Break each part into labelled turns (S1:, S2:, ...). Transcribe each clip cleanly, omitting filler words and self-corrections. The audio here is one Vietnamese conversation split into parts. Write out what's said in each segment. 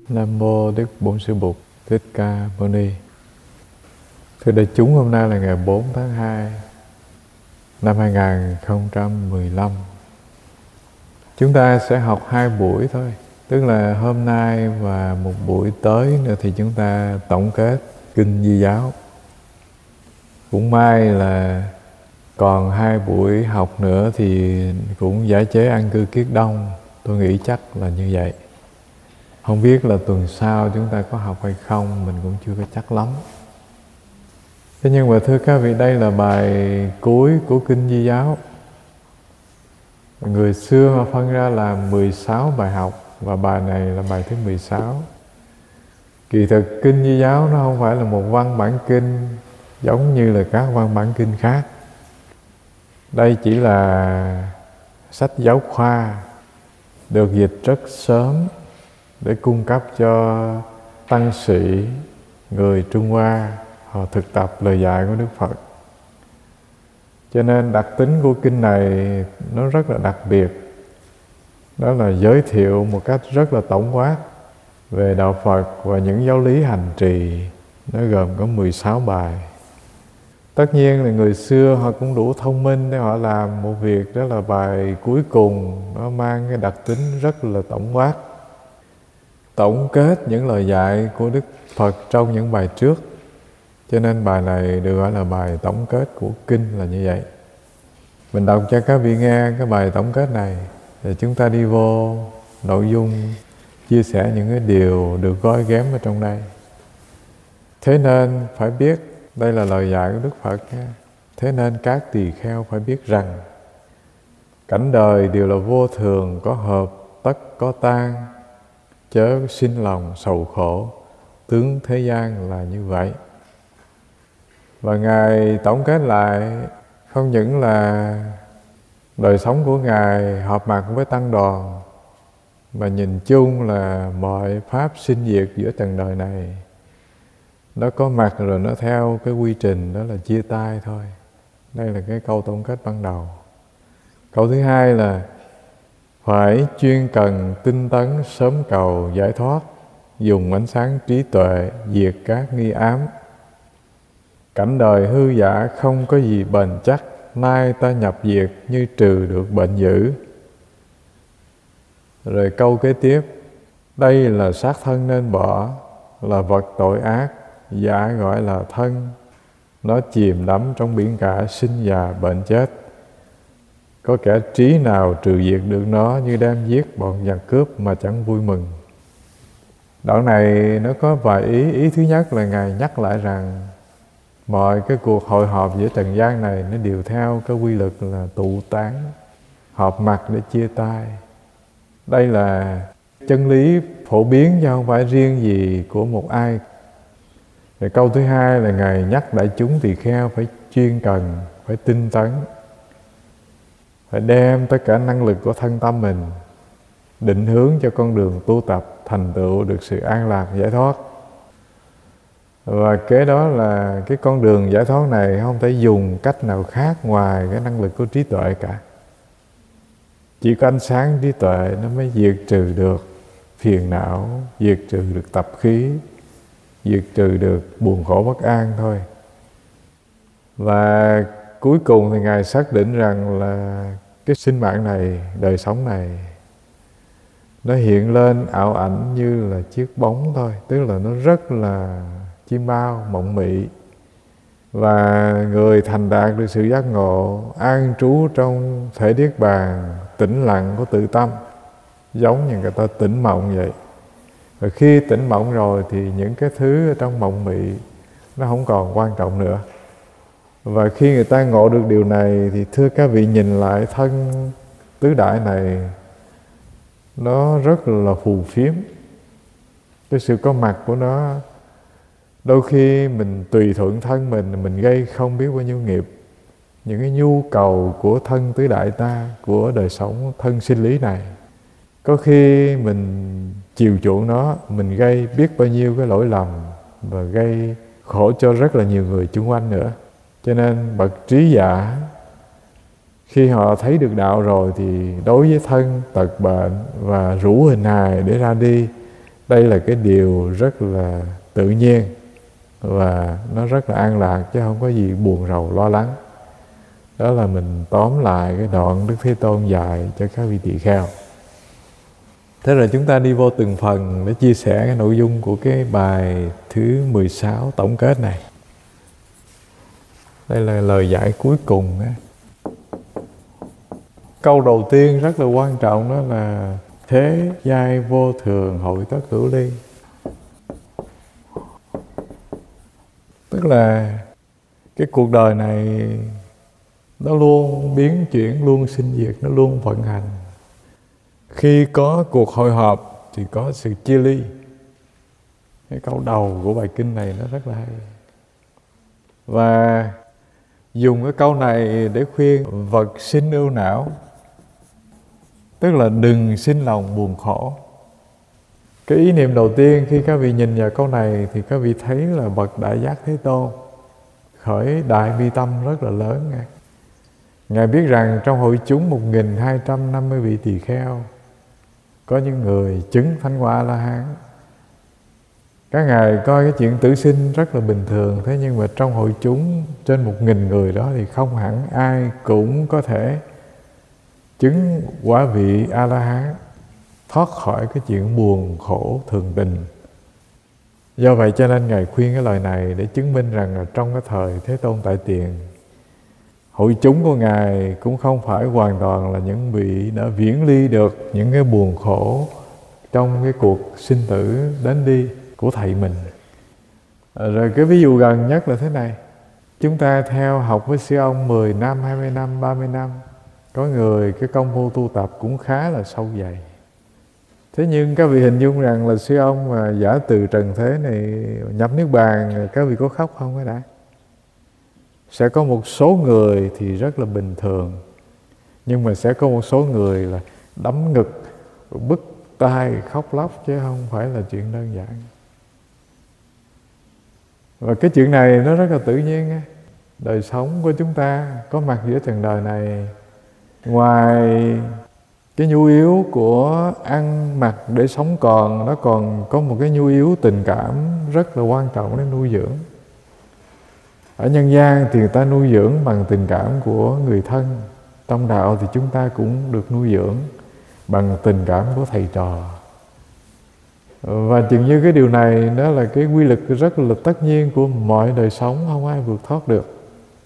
S1: Nam mô Đức Bổn Sư Bụt Thích Ca Mâu Ni. Thưa đại chúng, hôm nay là ngày 4 tháng 2 năm 2015. Chúng ta sẽ học 2 buổi thôi, tức là hôm nay và một buổi tới nữa thì chúng ta tổng kết Kinh Di Giáo. Cũng may là còn 2 buổi học nữa thì cũng giải chế an cư kiết đông. Tôi nghĩ chắc là như vậy. Không biết là tuần sau chúng ta có học hay không, mình cũng chưa có chắc lắm. Thế nhưng mà thưa các vị, đây là bài cuối của Kinh Di Giáo. Người xưa họ phân ra làm 16 bài học, và bài này là bài thứ 16. Kỳ thực Kinh Di Giáo nó không phải là một văn bản kinh giống như là các văn bản kinh khác. Đây chỉ là sách giáo khoa được dịch rất sớm để cung cấp cho tăng sĩ người Trung Hoa họ thực tập lời dạy của Đức Phật. Cho nên đặc tính của kinh này nó rất là đặc biệt. Đó là giới thiệu một cách rất là tổng quát về Đạo Phật và những giáo lý hành trì. Nó gồm có 16 bài. Tất nhiên là người xưa họ cũng đủ thông minh để họ làm một việc, đó là bài cuối cùng nó mang cái đặc tính rất là tổng quát, tổng kết những lời dạy của Đức Phật trong những bài trước. Cho nên bài này được gọi là bài tổng kết của kinh là như vậy. Mình đọc cho các vị nghe cái bài tổng kết này, rồi chúng ta đi vô nội dung chia sẻ những cái điều được gói ghém ở trong đây. Thế nên phải biết, đây là lời dạy của Đức Phật nha. Thế nên các tỳ kheo phải biết rằng cảnh đời đều là vô thường, có hợp tất có tan, chớ sinh lòng sầu khổ, tướng thế gian là như vậy. Và Ngài tổng kết lại không những là đời sống của Ngài họp mặt với tăng đoàn, mà nhìn chung là mọi pháp sinh diệt giữa trần đời này nó có mặt rồi nó theo cái quy trình, đó là chia tay thôi. Đây là cái câu tổng kết ban đầu. Câu thứ hai là phải chuyên cần tinh tấn sớm cầu giải thoát, dùng ánh sáng trí tuệ diệt các nghi ám. Cảnh đời hư giả không có gì bền chắc, nay ta nhập diệt như trừ được bệnh dữ. Rồi câu kế tiếp, đây là xác thân nên bỏ, là vật tội ác, giả gọi là thân. Nó chìm đắm trong biển cả sinh già bệnh chết. Có kẻ trí nào trừ diệt được nó, như đem giết bọn giặc cướp mà chẳng vui mừng. Đoạn này nó có vài ý. Ý thứ nhất là Ngài nhắc lại rằng mọi cái cuộc hội họp giữa trần gian này nó đều theo cái quy luật là tụ tán, họp mặt để chia tay. Đây là chân lý phổ biến chứ không phải riêng gì của một ai. Rồi câu thứ hai là Ngài nhắc đại chúng tỳ kheo phải chuyên cần, phải tinh tấn, phải đem tất cả năng lực của thân tâm mình định hướng cho con đường tu tập thành tựu được sự an lạc giải thoát. Và kế đó là cái con đường giải thoát này không thể dùng cách nào khác ngoài cái năng lực của trí tuệ cả. Chỉ có ánh sáng trí tuệ nó mới diệt trừ được phiền não, diệt trừ được tập khí, diệt trừ được buồn khổ bất an thôi. Và cuối cùng thì Ngài xác định rằng là cái sinh mạng này, đời sống này, nó hiện lên ảo ảnh như là chiếc bóng thôi. Tức là nó rất là chiêm bao, mộng mị. Và người thành đạt được sự giác ngộ, an trú trong thể niết bàn, tĩnh lặng của tự tâm, giống như người ta tỉnh mộng vậy. Và khi tỉnh mộng rồi thì những cái thứ ở trong mộng mị nó không còn quan trọng nữa. Và khi người ta ngộ được điều này thì thưa các vị, nhìn lại thân tứ đại này nó rất là phù phiếm. Cái sự có mặt của nó, đôi khi mình tùy thuận thân mình gây không biết bao nhiêu nghiệp. Những cái nhu cầu của thân tứ đại ta, của đời sống thân sinh lý này, có khi mình chiều chuộng nó, mình gây biết bao nhiêu cái lỗi lầm và gây khổ cho rất là nhiều người xung quanh nữa. Cho nên bậc trí giả khi họ thấy được đạo rồi thì đối với thân tật bệnh và rũ hình hài để ra đi Đây là cái điều rất là tự nhiên và nó rất là an lạc, chứ không có gì buồn rầu lo lắng. Đó là mình tóm lại cái đoạn Đức Thế Tôn dạy cho các vị tỳ kheo. Thế rồi chúng ta đi vô từng phần để chia sẻ cái nội dung của cái bài thứ 16 tổng kết này. Đây là lời giải cuối cùng á. Câu đầu tiên rất là quan trọng, đó là thế giai vô thường hội tất hữu ly. Tức là cái cuộc đời này nó luôn biến chuyển, luôn sinh diệt, nó luôn vận hành. Khi có cuộc hội họp thì có sự chia ly. Cái câu đầu của bài kinh này nó rất là hay. Và dùng cái câu này để khuyên vật sinh ưu não, tức là đừng sinh lòng buồn khổ. Cái ý niệm đầu tiên khi các vị nhìn vào câu này thì các vị thấy là bậc Đại Giác Thế Tôn khởi đại bi tâm rất là lớn. Ngài biết rằng trong hội chúng 1250 vị tỳ kheo có những người chứng thánh quả A-la-hán. Các ngài coi cái chuyện tử sinh rất là bình thường. Thế nhưng mà trong hội chúng trên 1000 người đó thì không hẳn ai cũng có thể chứng quả vị A-la-hán, thoát khỏi cái chuyện buồn khổ thường tình. Do vậy cho nên Ngài khuyên cái lời này để chứng minh rằng là trong cái thời Thế Tôn tại tiền, hội chúng của Ngài cũng không phải hoàn toàn là những vị đã viễn ly được những cái buồn khổ trong cái cuộc sinh tử đến đi của thầy mình. Rồi cái ví dụ gần nhất là thế này. Chúng ta theo học với sư ông 10 năm, 20 năm, 30 năm. Có người cái công phu tu tập cũng khá là sâu dày. Thế nhưng các vị hình dung rằng là sư ông mà giả từ trần thế này nhập niết bàn, các vị có khóc không cái đã? Sẽ có một số người thì rất là bình thường, nhưng mà sẽ có một số người là đấm ngực, bứt tai, khóc lóc, chứ không phải là chuyện đơn giản. Và cái chuyện này nó rất là tự nhiên. Đời sống của chúng ta có mặt giữa trần đời này, ngoài cái nhu yếu của ăn mặc để sống còn, nó còn có một cái nhu yếu tình cảm rất là quan trọng để nuôi dưỡng. Ở nhân gian thì người ta nuôi dưỡng bằng tình cảm của người thân. Trong đạo thì chúng ta cũng được nuôi dưỡng bằng tình cảm của thầy trò. Và chừng như cái điều này đó là cái quy luật rất là tất nhiên của mọi đời sống, không ai vượt thoát được.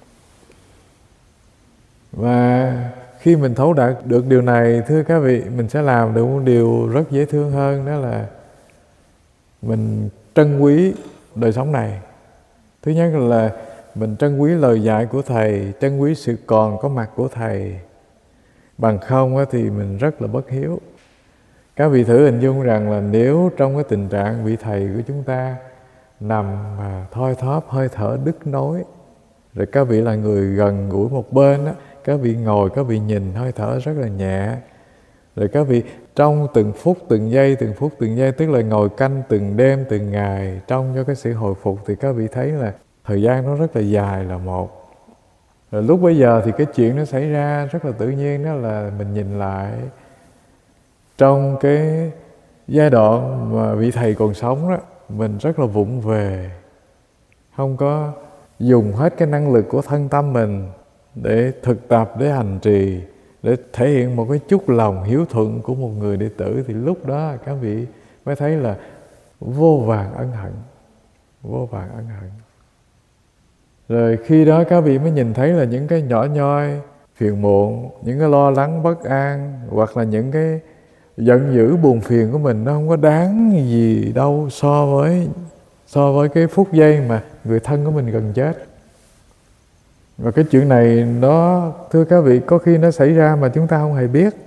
S1: Và khi mình thấu đạt được điều này, thưa các vị, mình sẽ làm được một điều rất dễ thương hơn, đó là mình trân quý đời sống này. Thứ nhất là mình trân quý lời dạy của Thầy, trân quý sự còn có mặt của Thầy. Bằng không thì mình rất là bất hiếu. Các vị thử hình dung rằng là nếu trong cái tình trạng vị Thầy của chúng ta nằm mà thoi thóp, hơi thở đứt nối, rồi các vị là người gần gũi một bên á, các vị ngồi, các vị nhìn hơi thở rất là nhẹ, rồi các vị trong từng phút, từng giây, tức là ngồi canh từng đêm, từng ngày, trong cho cái sự hồi phục, thì các vị thấy là thời gian nó rất là dài là một. Rồi lúc bấy giờ thì cái chuyện nó xảy ra rất là tự nhiên, đó là mình nhìn lại trong cái giai đoạn mà vị Thầy còn sống đó, mình rất là vụng về, không có dùng hết cái năng lực của thân tâm mình để thực tập, để hành trì, để thể hiện một cái chút lòng hiếu thuận của một người đệ tử, thì lúc đó các vị mới thấy là vô vàn ân hận, vô vàn ân hận. Rồi khi đó các vị mới nhìn thấy là những cái nhỏ nhoi, phiền muộn, những cái lo lắng bất an, hoặc là những cái giận dữ buồn phiền của mình, nó không có đáng gì đâu so với cái phút giây mà người thân của mình gần chết. Và cái chuyện này nó, thưa các vị, có khi nó xảy ra mà chúng ta không hề biết.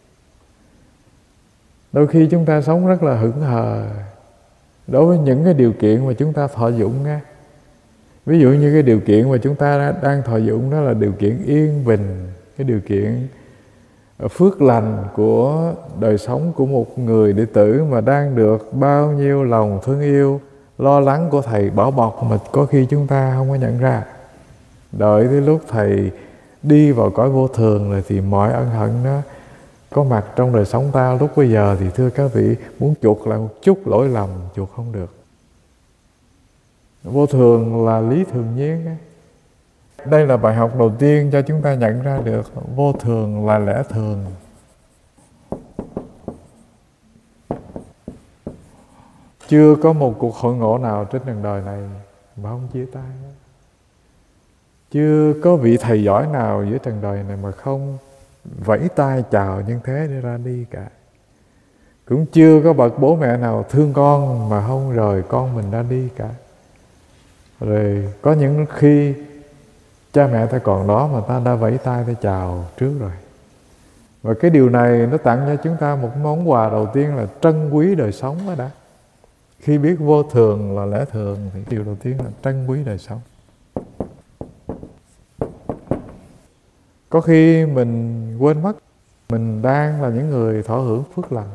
S1: Đôi khi chúng ta sống rất là hững hờ đối với những cái điều kiện mà chúng ta thọ dụng nha. Ví dụ như cái điều kiện mà chúng ta đang thọ dụng đó là điều kiện yên bình, cái điều kiện phước lành của đời sống của một người đệ tử mà đang được bao nhiêu lòng thương yêu, lo lắng của Thầy bảo bọc mà có khi chúng ta không có nhận ra. Đợi tới lúc Thầy đi vào cõi vô thường rồi thì mọi ân hận có mặt trong đời sống ta lúc bây giờ, thì thưa các vị, muốn chuộc lại một chút lỗi lầm chuộc không được. Vô thường là lý thường nhiên ấy. Đây là bài học đầu tiên cho chúng ta nhận ra được vô thường là lẽ thường. Chưa có một cuộc hội ngộ nào trên trần đời này mà không chia tay. Chưa có vị thầy giỏi nào giữa trần đời này mà không vẫy tay chào nhân thế để ra đi cả. Cũng chưa có bậc bố mẹ nào thương con mà không rời con mình ra đi cả. Rồi có những khi cha mẹ ta còn đó mà ta đã vẫy tay ta chào trước rồi. Và cái điều này nó tặng cho chúng ta một món quà đầu tiên là trân quý đời sống đó đã. Khi biết vô thường là lẽ thường thì điều đầu tiên là trân quý đời sống. Có khi mình quên mất mình đang là những người thọ hưởng phước lành.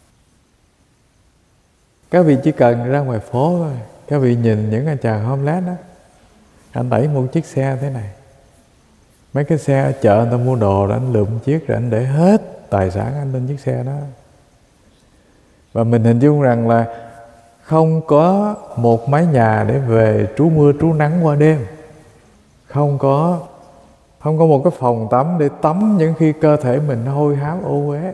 S1: Các vị chỉ cần ra ngoài phố thôi, các vị nhìn những anh chàng homeless đó, anh đẩy một chiếc xe thế này. Mấy cái xe ở chợ người ta mua đồ rồi anh lượm chiếc rồi anh để hết tài sản anh lên chiếc xe đó. Và mình hình dung rằng là không có một mái nhà để về trú mưa trú nắng qua đêm. Không có một cái phòng tắm để tắm những khi cơ thể mình hôi hám ô uế.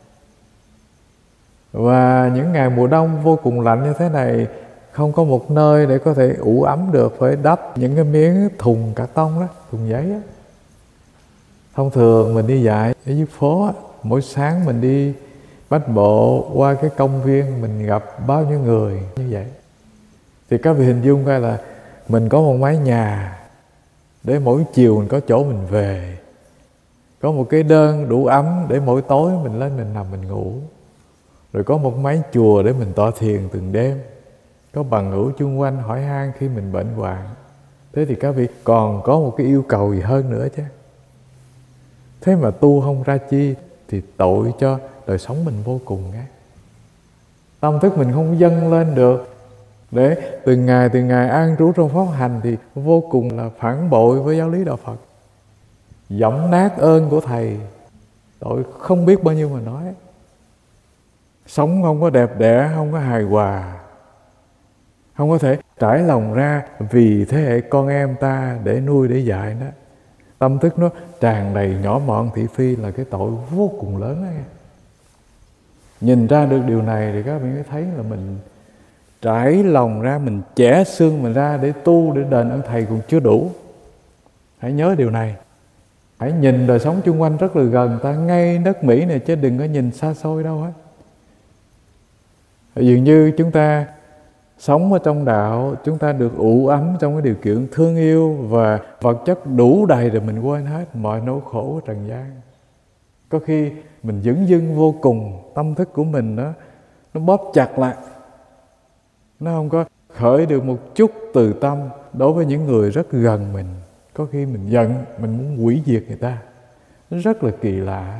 S1: Và những ngày mùa đông vô cùng lạnh như thế này, không có một nơi để có thể ủ ấm được, phải đắp những cái miếng thùng cà tông đó, thùng giấy đó. Thông thường mình đi dạo ở dưới phố á, mỗi sáng mình đi bách bộ qua cái công viên, mình gặp bao nhiêu người như vậy. Thì các vị hình dung coi là mình có một mái nhà để mỗi chiều mình có chỗ mình về, có một cái đơn đủ ấm để mỗi tối mình lên mình nằm mình ngủ, rồi có một mái chùa để mình tọa thiền từng đêm, có bằng hữu chung quanh hỏi han khi mình bệnh hoạn. Thế thì các vị còn có một cái yêu cầu gì hơn nữa chứ. Thế mà tu không ra chi thì tội cho đời sống mình vô cùng á. Tâm thức mình không dâng lên được để từng ngày an trú trong pháp hành thì vô cùng là phản bội với giáo lý đạo Phật, giẫm nát ơn của Thầy. Tội không biết bao nhiêu mà nói. Sống không có đẹp đẽ, không có hài hòa, không có thể trải lòng ra vì thế hệ con em ta để nuôi để dạy đó. Tâm thức nó tràn đầy nhỏ mọn thị phi là cái tội vô cùng lớn ấy. Nhìn ra được điều này thì các bạn mới thấy là mình trải lòng ra, mình chẻ xương mình ra để tu, để đền ơn Thầy còn chưa đủ. Hãy nhớ điều này. Hãy nhìn đời sống chung quanh rất là gần ta, ngay đất Mỹ này, chứ đừng có nhìn xa xôi đâu hết. Dường như chúng ta sống ở trong đạo, chúng ta được ủ ấm trong cái điều kiện thương yêu và vật chất đủ đầy rồi mình quên hết mọi nỗi khổ của trần gian. Có khi mình dửng dưng vô cùng, tâm thức của mình nó bóp chặt lại, nó không có khởi được một chút từ tâm đối với những người rất gần mình. Có khi mình giận, mình muốn hủy diệt người ta. Nó rất là kỳ lạ.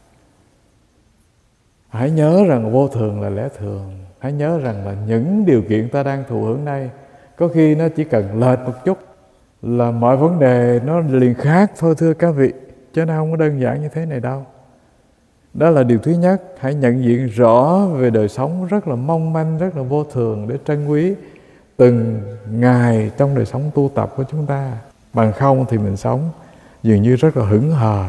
S1: Hãy nhớ rằng vô thường là lẽ thường. Hãy nhớ rằng là những điều kiện ta đang thụ hưởng đây, có khi nó chỉ cần lệch một chút là mọi vấn đề nó liền khác thôi thưa các vị. Chứ nó không có đơn giản như thế này đâu. Đó là điều thứ nhất. Hãy nhận diện rõ về đời sống rất là mong manh, rất là vô thường để trân quý từng ngày trong đời sống tu tập của chúng ta. Bằng không thì mình sống dường như rất là hững hờ.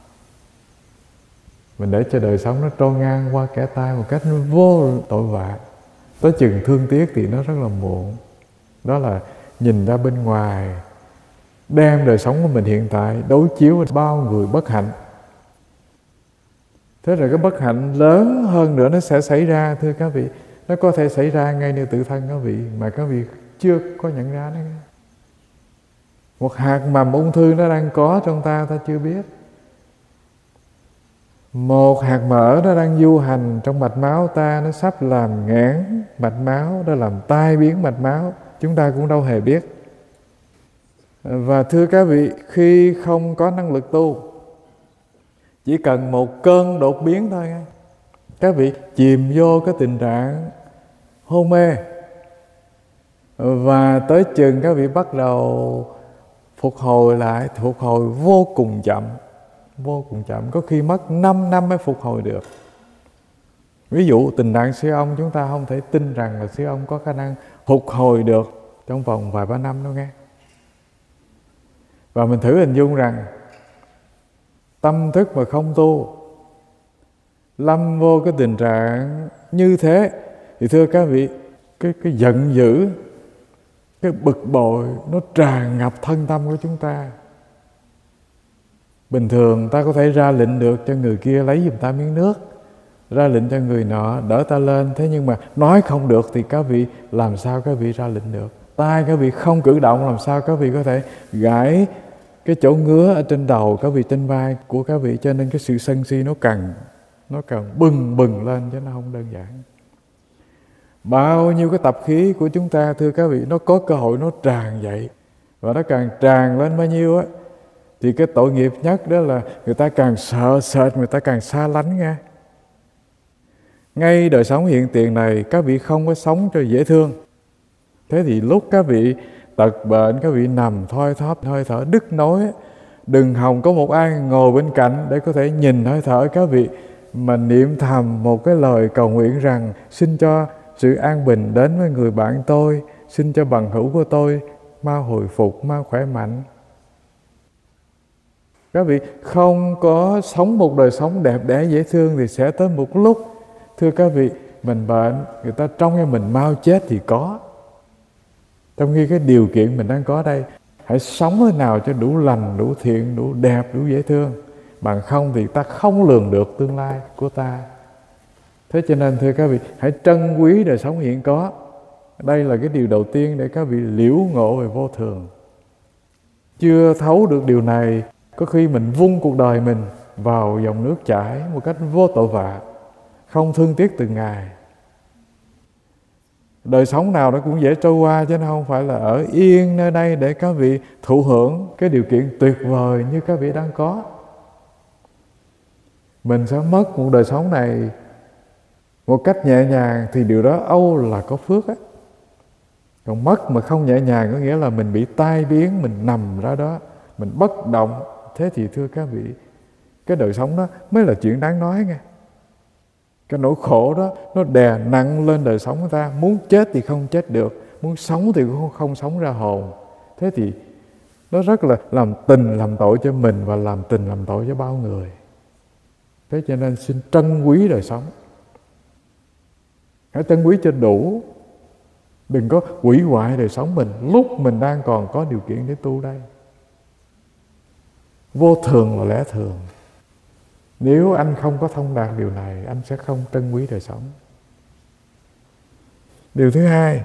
S1: Mình để cho đời sống nó trôi ngang qua kẻ tay một cách vô tội vạ. Tới chừng thương tiếc thì nó rất là muộn. Đó là nhìn ra bên ngoài, đem đời sống của mình hiện tại đối chiếu với bao người bất hạnh. Thế rồi cái bất hạnh lớn hơn nữa nó sẽ xảy ra thưa các vị. Nó có thể xảy ra ngay nơi tự thân các vị mà các vị chưa có nhận ra đấy. Một hạt mầm ung thư nó đang có trong ta chưa biết. Một hạt mỡ nó đang du hành trong mạch máu ta, nó sắp làm nghẽn mạch máu, nó làm tai biến mạch máu, chúng ta cũng đâu hề biết. Và thưa các vị, khi không có năng lực tu, chỉ cần một cơn đột biến thôi, các vị chìm vô cái tình trạng hôn mê, và tới chừng các vị bắt đầu phục hồi lại, phục hồi vô cùng chậm. vô cùng chậm, có khi mất 5 năm mới phục hồi được. Ví dụ tình trạng siêu âm, chúng ta không thể tin rằng là siêu âm có khả năng phục hồi được trong vòng vài ba năm đâu nghe. Và mình thử hình dung rằng tâm thức mà không tu, lâm vô cái tình trạng như thế, thì thưa các vị, cái giận dữ, cái bực bội nó tràn ngập thân tâm của chúng ta. Bình thường ta có thể ra lệnh được cho người kia lấy giùm ta miếng nước, ra lệnh cho người nọ đỡ ta lên. Thế nhưng mà nói không được thì các vị làm sao các vị ra lệnh được? Tai các vị không cử động, làm sao các vị có thể gãi cái chỗ ngứa ở trên đầu các vị, trên vai của các vị? Cho nên cái sự sân si nó càng bừng bừng lên, chứ nó không đơn giản. Bao nhiêu cái tập khí của chúng ta, thưa các vị, nó có cơ hội nó tràn dậy. Và nó càng tràn lên bao nhiêu á, thì cái tội nghiệp nhất đó là người ta càng sợ sệt, người ta càng xa lánh nghe. Ngay đời sống hiện tiền này, các vị không có sống cho dễ thương. Thế thì lúc các vị tật bệnh, các vị nằm thoi thóp, hơi thở đứt nối, đừng hòng có một ai ngồi bên cạnh để có thể nhìn hơi thở các vị mà niệm thầm một cái lời cầu nguyện rằng: xin cho sự an bình đến với người bạn tôi, xin cho bằng hữu của tôi mau hồi phục, mau khỏe mạnh. Các vị không có sống một đời sống đẹp đẽ dễ thương thì sẽ tới một lúc, thưa các vị, mình bệnh, người ta trông cho mình mau chết thì có. Trong khi cái điều kiện mình đang có đây, hãy sống thế nào cho đủ lành, đủ thiện, đủ đẹp, đủ dễ thương. Bằng không thì ta không lường được tương lai của ta. Thế cho nên thưa các vị, hãy trân quý đời sống hiện có. Đây là cái điều đầu tiên để các vị liễu ngộ về vô thường. Chưa thấu được điều này, có khi mình vung cuộc đời mình vào dòng nước chảy một cách vô tội vạ, không thương tiếc từng ngày. Đời sống nào nó cũng dễ trôi qua, chứ nó không phải là ở yên nơi đây để các vị thụ hưởng cái điều kiện tuyệt vời như các vị đang có. Mình sẽ mất một đời sống này một cách nhẹ nhàng thì điều đó âu là có phước á. Còn mất mà không nhẹ nhàng có nghĩa là mình bị tai biến, mình nằm ra đó, mình bất động. Thế thì thưa các vị, cái đời sống đó mới là chuyện đáng nói nghe. Cái nỗi khổ đó nó đè nặng lên đời sống của ta. Muốn chết thì không chết được, muốn sống thì cũng không sống ra hồn. Thế thì nó rất là làm tình làm tội cho mình và làm tình làm tội cho bao người. Thế cho nên xin trân quý đời sống. Hãy trân quý cho đủ. Đừng có hủy hoại đời sống mình lúc mình đang còn có điều kiện để tu đây. Vô thường là lẽ thường. Nếu anh không có thông đạt điều này, anh sẽ không trân quý đời sống. Điều thứ hai,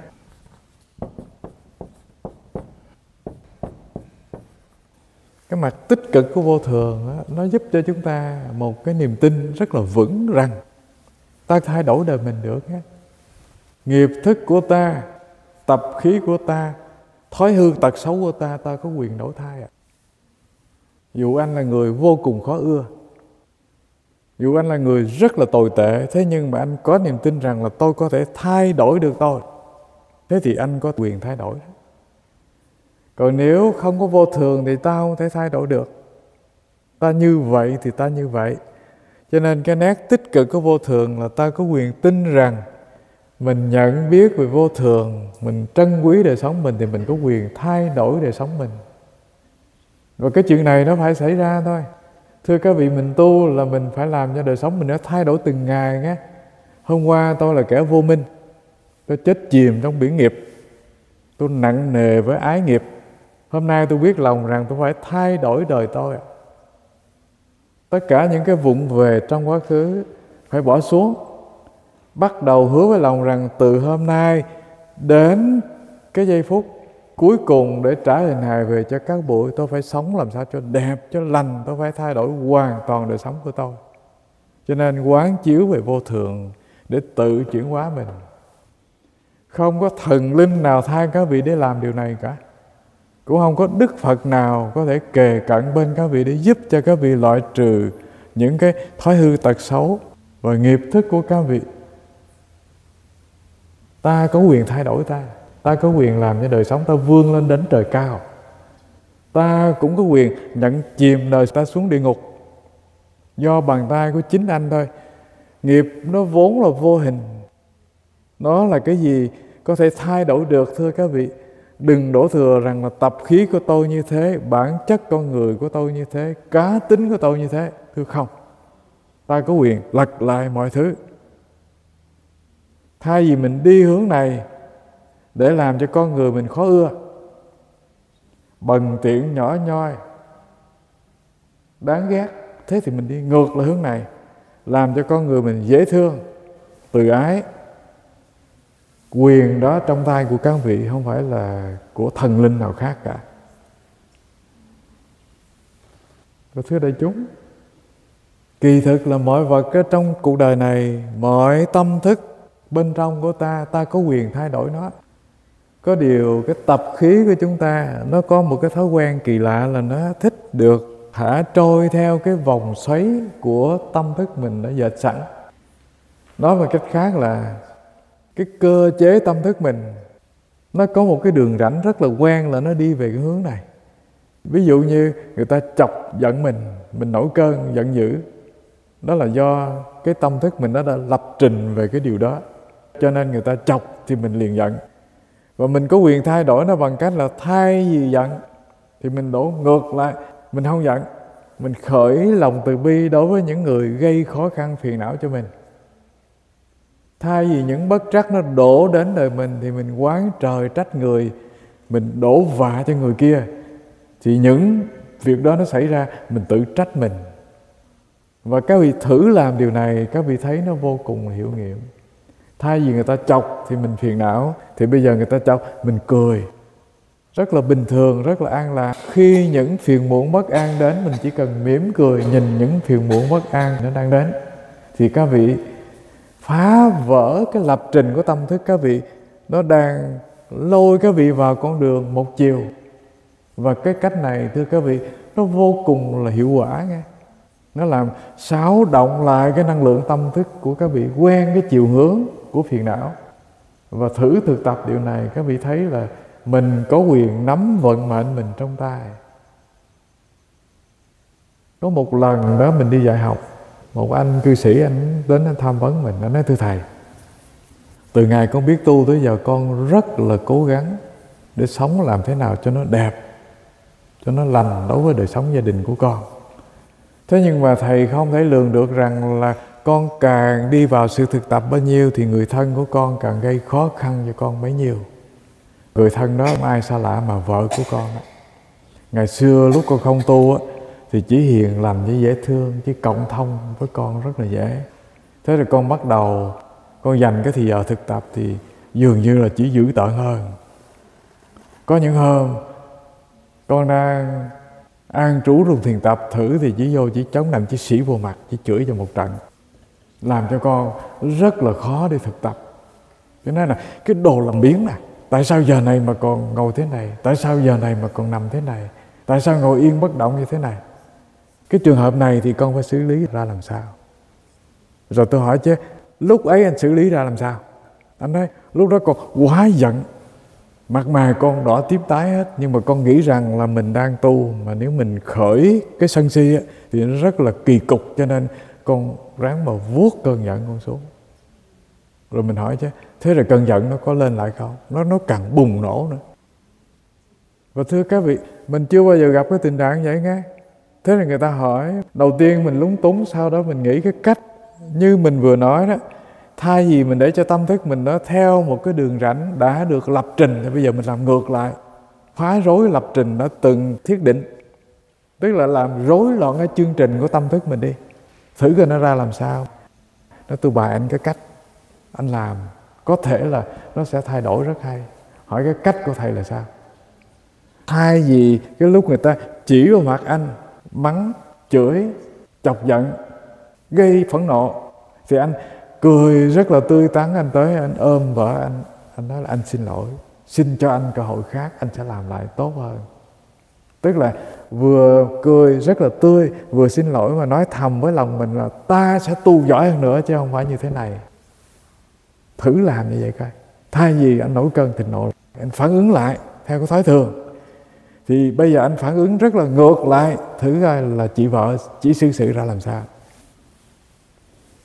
S1: cái mặt tích cực của vô thường đó, nó giúp cho chúng ta một cái niềm tin rất là vững rằng ta thay đổi đời mình được nhé. Nghiệp thức của ta, tập khí của ta, thói hư tật xấu của ta, ta có quyền đổi thay. Dù anh là người vô cùng khó ưa, dù anh là người rất là tồi tệ, thế nhưng mà anh có niềm tin rằng là tôi có thể thay đổi được tôi, thế thì anh có quyền thay đổi. Còn nếu không có vô thường thì ta không thể thay đổi được. Ta như vậy thì ta như vậy. Cho nên cái nét tích cực của vô thường là ta có quyền tin rằng mình nhận biết về vô thường, mình trân quý đời sống mình thì mình có quyền thay đổi đời sống mình. Và cái chuyện này nó phải xảy ra thôi. Thưa các vị, mình tu là mình phải làm cho đời sống mình nó thay đổi từng ngày nhé. Hôm qua tôi là kẻ vô minh, tôi chết chìm trong biển nghiệp, tôi nặng nề với ái nghiệp. Hôm nay tôi biết lòng rằng tôi phải thay đổi đời tôi. Tất cả những cái vụng về trong quá khứ phải bỏ xuống. Bắt đầu hứa với lòng rằng từ hôm nay đến cái giây phút cuối cùng để trả hình hài về cho các bụi, tôi phải sống làm sao cho đẹp, cho lành. Tôi phải thay đổi hoàn toàn đời sống của tôi. Cho nên quán chiếu về vô thường để tự chuyển hóa mình. Không có thần linh nào thay các vị để làm điều này cả. Cũng không có Đức Phật nào có thể kề cận bên các vị để giúp cho các vị loại trừ những cái thói hư tật xấu và nghiệp thức của các vị. Ta có quyền thay đổi ta. Ta có quyền làm cho đời sống ta vươn lên đến trời cao. Ta cũng có quyền nhận chìm đời ta xuống địa ngục. do bàn tay của chính anh thôi. Nghiệp nó vốn là vô hình, nó là cái gì có thể thay đổi được thưa các vị. Đừng đổ thừa rằng là tập khí của tôi như thế, bản chất con người của tôi như thế, cá tính của tôi như thế. Thưa không, ta có quyền lật lại mọi thứ. Thay vì mình đi hướng này để làm cho con người mình khó ưa, bần tiện nhỏ nhoi, đáng ghét, thế thì mình đi ngược lại hướng này, làm cho con người mình dễ thương, từ ái. Quyền đó trong tay của các vị, không phải là của thần linh nào khác cả. Và thưa đại chúng, kỳ thực là mọi vật ở trong cuộc đời này, mọi tâm thức bên trong của ta, ta có quyền thay đổi nó. Có điều cái tập khí của chúng ta, nó có một cái thói quen kỳ lạ là nó thích được thả trôi theo cái vòng xoáy của tâm thức mình đã dệt sẵn. Nói một cách khác là cái cơ chế tâm thức mình nó có một cái đường rãnh rất là quen là nó đi về cái hướng này. Ví dụ như người ta chọc giận mình nổi cơn giận dữ, đó là do cái tâm thức mình nó đã lập trình về cái điều đó, cho nên người ta chọc thì mình liền giận. Và mình có quyền thay đổi nó bằng cách là thay vì giận thì mình đổ ngược lại, mình không giận, mình khởi lòng từ bi đối với những người gây khó khăn phiền não cho mình. Thay vì những bất trắc nó đổ đến đời mình thì mình oán trời trách người, mình đổ vạ cho người kia, thì những việc đó nó xảy ra, mình tự trách mình. Và các vị thử làm điều này, các vị thấy nó vô cùng hiệu nghiệm. Thay vì người ta chọc thì mình phiền não, thì bây giờ người ta chọc mình cười, rất là bình thường, rất là an lạc. Khi những phiền muộn bất an đến, mình chỉ cần mỉm cười nhìn những phiền muộn bất an nó đang đến, thì các vị phá vỡ cái lập trình của tâm thức các vị. Nó đang lôi các vị vào con đường một chiều. Và cái cách này thưa các vị, nó vô cùng là hiệu quả nghe. Nó làm xáo động lại cái năng lượng tâm thức của các vị quen cái chiều hướng của phiền não. Và thử thực tập điều này, các vị thấy là mình có quyền nắm vận mệnh mình trong tay. Có một lần đó mình đi dạy học, một anh cư sĩ anh đến anh tham vấn mình, anh nói thưa thầy, từ ngày con biết tu tới giờ con rất là cố gắng để sống làm thế nào cho nó đẹp, cho nó lành đối với đời sống gia đình của con. Thế nhưng mà thầy không thể lường được rằng là con càng đi vào sự thực tập bao nhiêu thì người thân của con càng gây khó khăn cho con bấy nhiêu. Người thân đó không ai xa lạ mà vợ của con. Ngày xưa lúc con không tu thì chỉ hiền lành với dễ thương, chỉ cộng thông với con rất là dễ. Thế rồi con bắt đầu con dành cái thì giờ thực tập thì dường như là chỉ dữ tợn hơn. Có những hôm con đang an trú trong thiền tập thử thì chỉ vô chỉ chống nằm chỉ xỉ vô mặt, chỉ chửi cho một trận, làm cho con rất là khó để thực tập. Cái nói là cái đồ làm biếng này, tại sao giờ này mà còn ngồi thế này, tại sao giờ này mà còn nằm thế này, tại sao ngồi yên bất động như thế này. Cái trường hợp này thì con phải xử lý ra làm sao? Rồi tôi hỏi chứ lúc ấy anh xử lý ra làm sao? Anh nói lúc đó con quá giận, mặt mày con đỏ tím tái hết, nhưng mà con nghĩ rằng là mình đang tu, mà nếu mình khởi cái sân si thì nó rất là kỳ cục, cho nên con ráng mà vuốt cơn giận con xuống. Rồi mình hỏi chứ thế rồi cơn giận nó có lên lại không? Nó càng bùng nổ nữa. Và thưa các vị, mình chưa bao giờ gặp cái tình trạng vậy nghe. Thế là người ta hỏi, đầu tiên mình lúng túng, sau đó mình nghĩ cái cách như mình vừa nói đó. Thay vì mình để cho tâm thức mình nó theo một cái đường rãnh đã được lập trình, thì bây giờ mình làm ngược lại, phá rối lập trình nó từng thiết định, tức là làm rối loạn cái chương trình của tâm thức mình đi. Thử coi nó ra làm sao. Nó tôi bày anh cái cách, anh làm có thể là nó sẽ thay đổi rất hay. Hỏi cái cách của thầy là sao? Thay vì cái lúc người ta chỉ vào mặt anh, mắng, chửi, chọc giận, gây phẫn nộ, thì anh cười rất là tươi tắn, anh tới anh ôm vợ anh nói là anh xin lỗi, xin cho anh cơ hội khác, anh sẽ làm lại tốt hơn. Tức là vừa cười rất là tươi, vừa xin lỗi mà nói thầm với lòng mình là ta sẽ tu giỏi hơn nữa chứ không phải như thế này. Thử làm như vậy coi. Thay vì anh nổi cơn thịnh nộ, anh phản ứng lại theo cái thói thường, thì bây giờ anh phản ứng rất là ngược lại. Thử coi là chị vợ chỉ xử sự ra làm sao.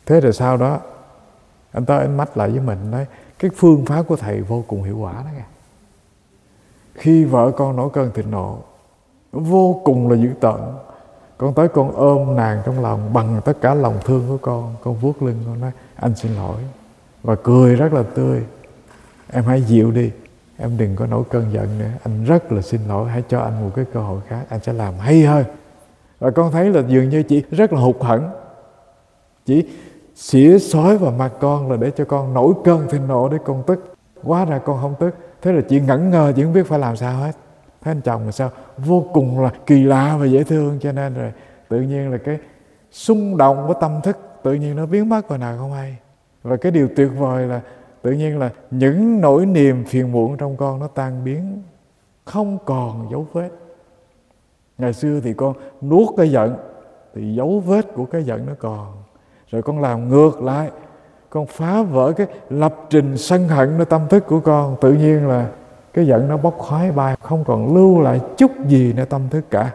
S1: Thế rồi sau đó anh tới anh mách lại với mình, nói cái phương pháp của thầy vô cùng hiệu quả đó nghe. Khi vợ con nổi cơn thịnh nộ vô cùng là dữ tợn, con tới con ôm nàng trong lòng bằng tất cả lòng thương của con vuốt lưng con nói anh xin lỗi, và cười rất là tươi. Em hãy dịu đi, em đừng có nổi cơn giận nữa, anh rất là xin lỗi, hãy cho anh một cái cơ hội khác, anh sẽ làm hay hơn. Và con thấy là dường như chị rất là hụt hẫng, chỉ xỉa xói vào mặt con là để cho con nổi cơn thịnh nộ để con tức. Hóa ra con không tức. Thế là chị ngẩn ngơ, chị không biết phải làm sao hết. Thấy anh chồng là sao vô cùng là kỳ lạ và dễ thương, cho nên rồi tự nhiên là cái xung động của tâm thức tự nhiên nó biến mất vào nào không hay. Và cái điều tuyệt vời là tự nhiên là những nỗi niềm phiền muộn trong con nó tan biến, không còn dấu vết. Ngày xưa thì con nuốt cái giận thì dấu vết của cái giận nó còn. Rồi con làm ngược lại, con phá vỡ cái lập trình sân hận nơi tâm thức của con, tự nhiên là cái giận nó bốc khói bay, không còn lưu lại chút gì nơi tâm thức cả.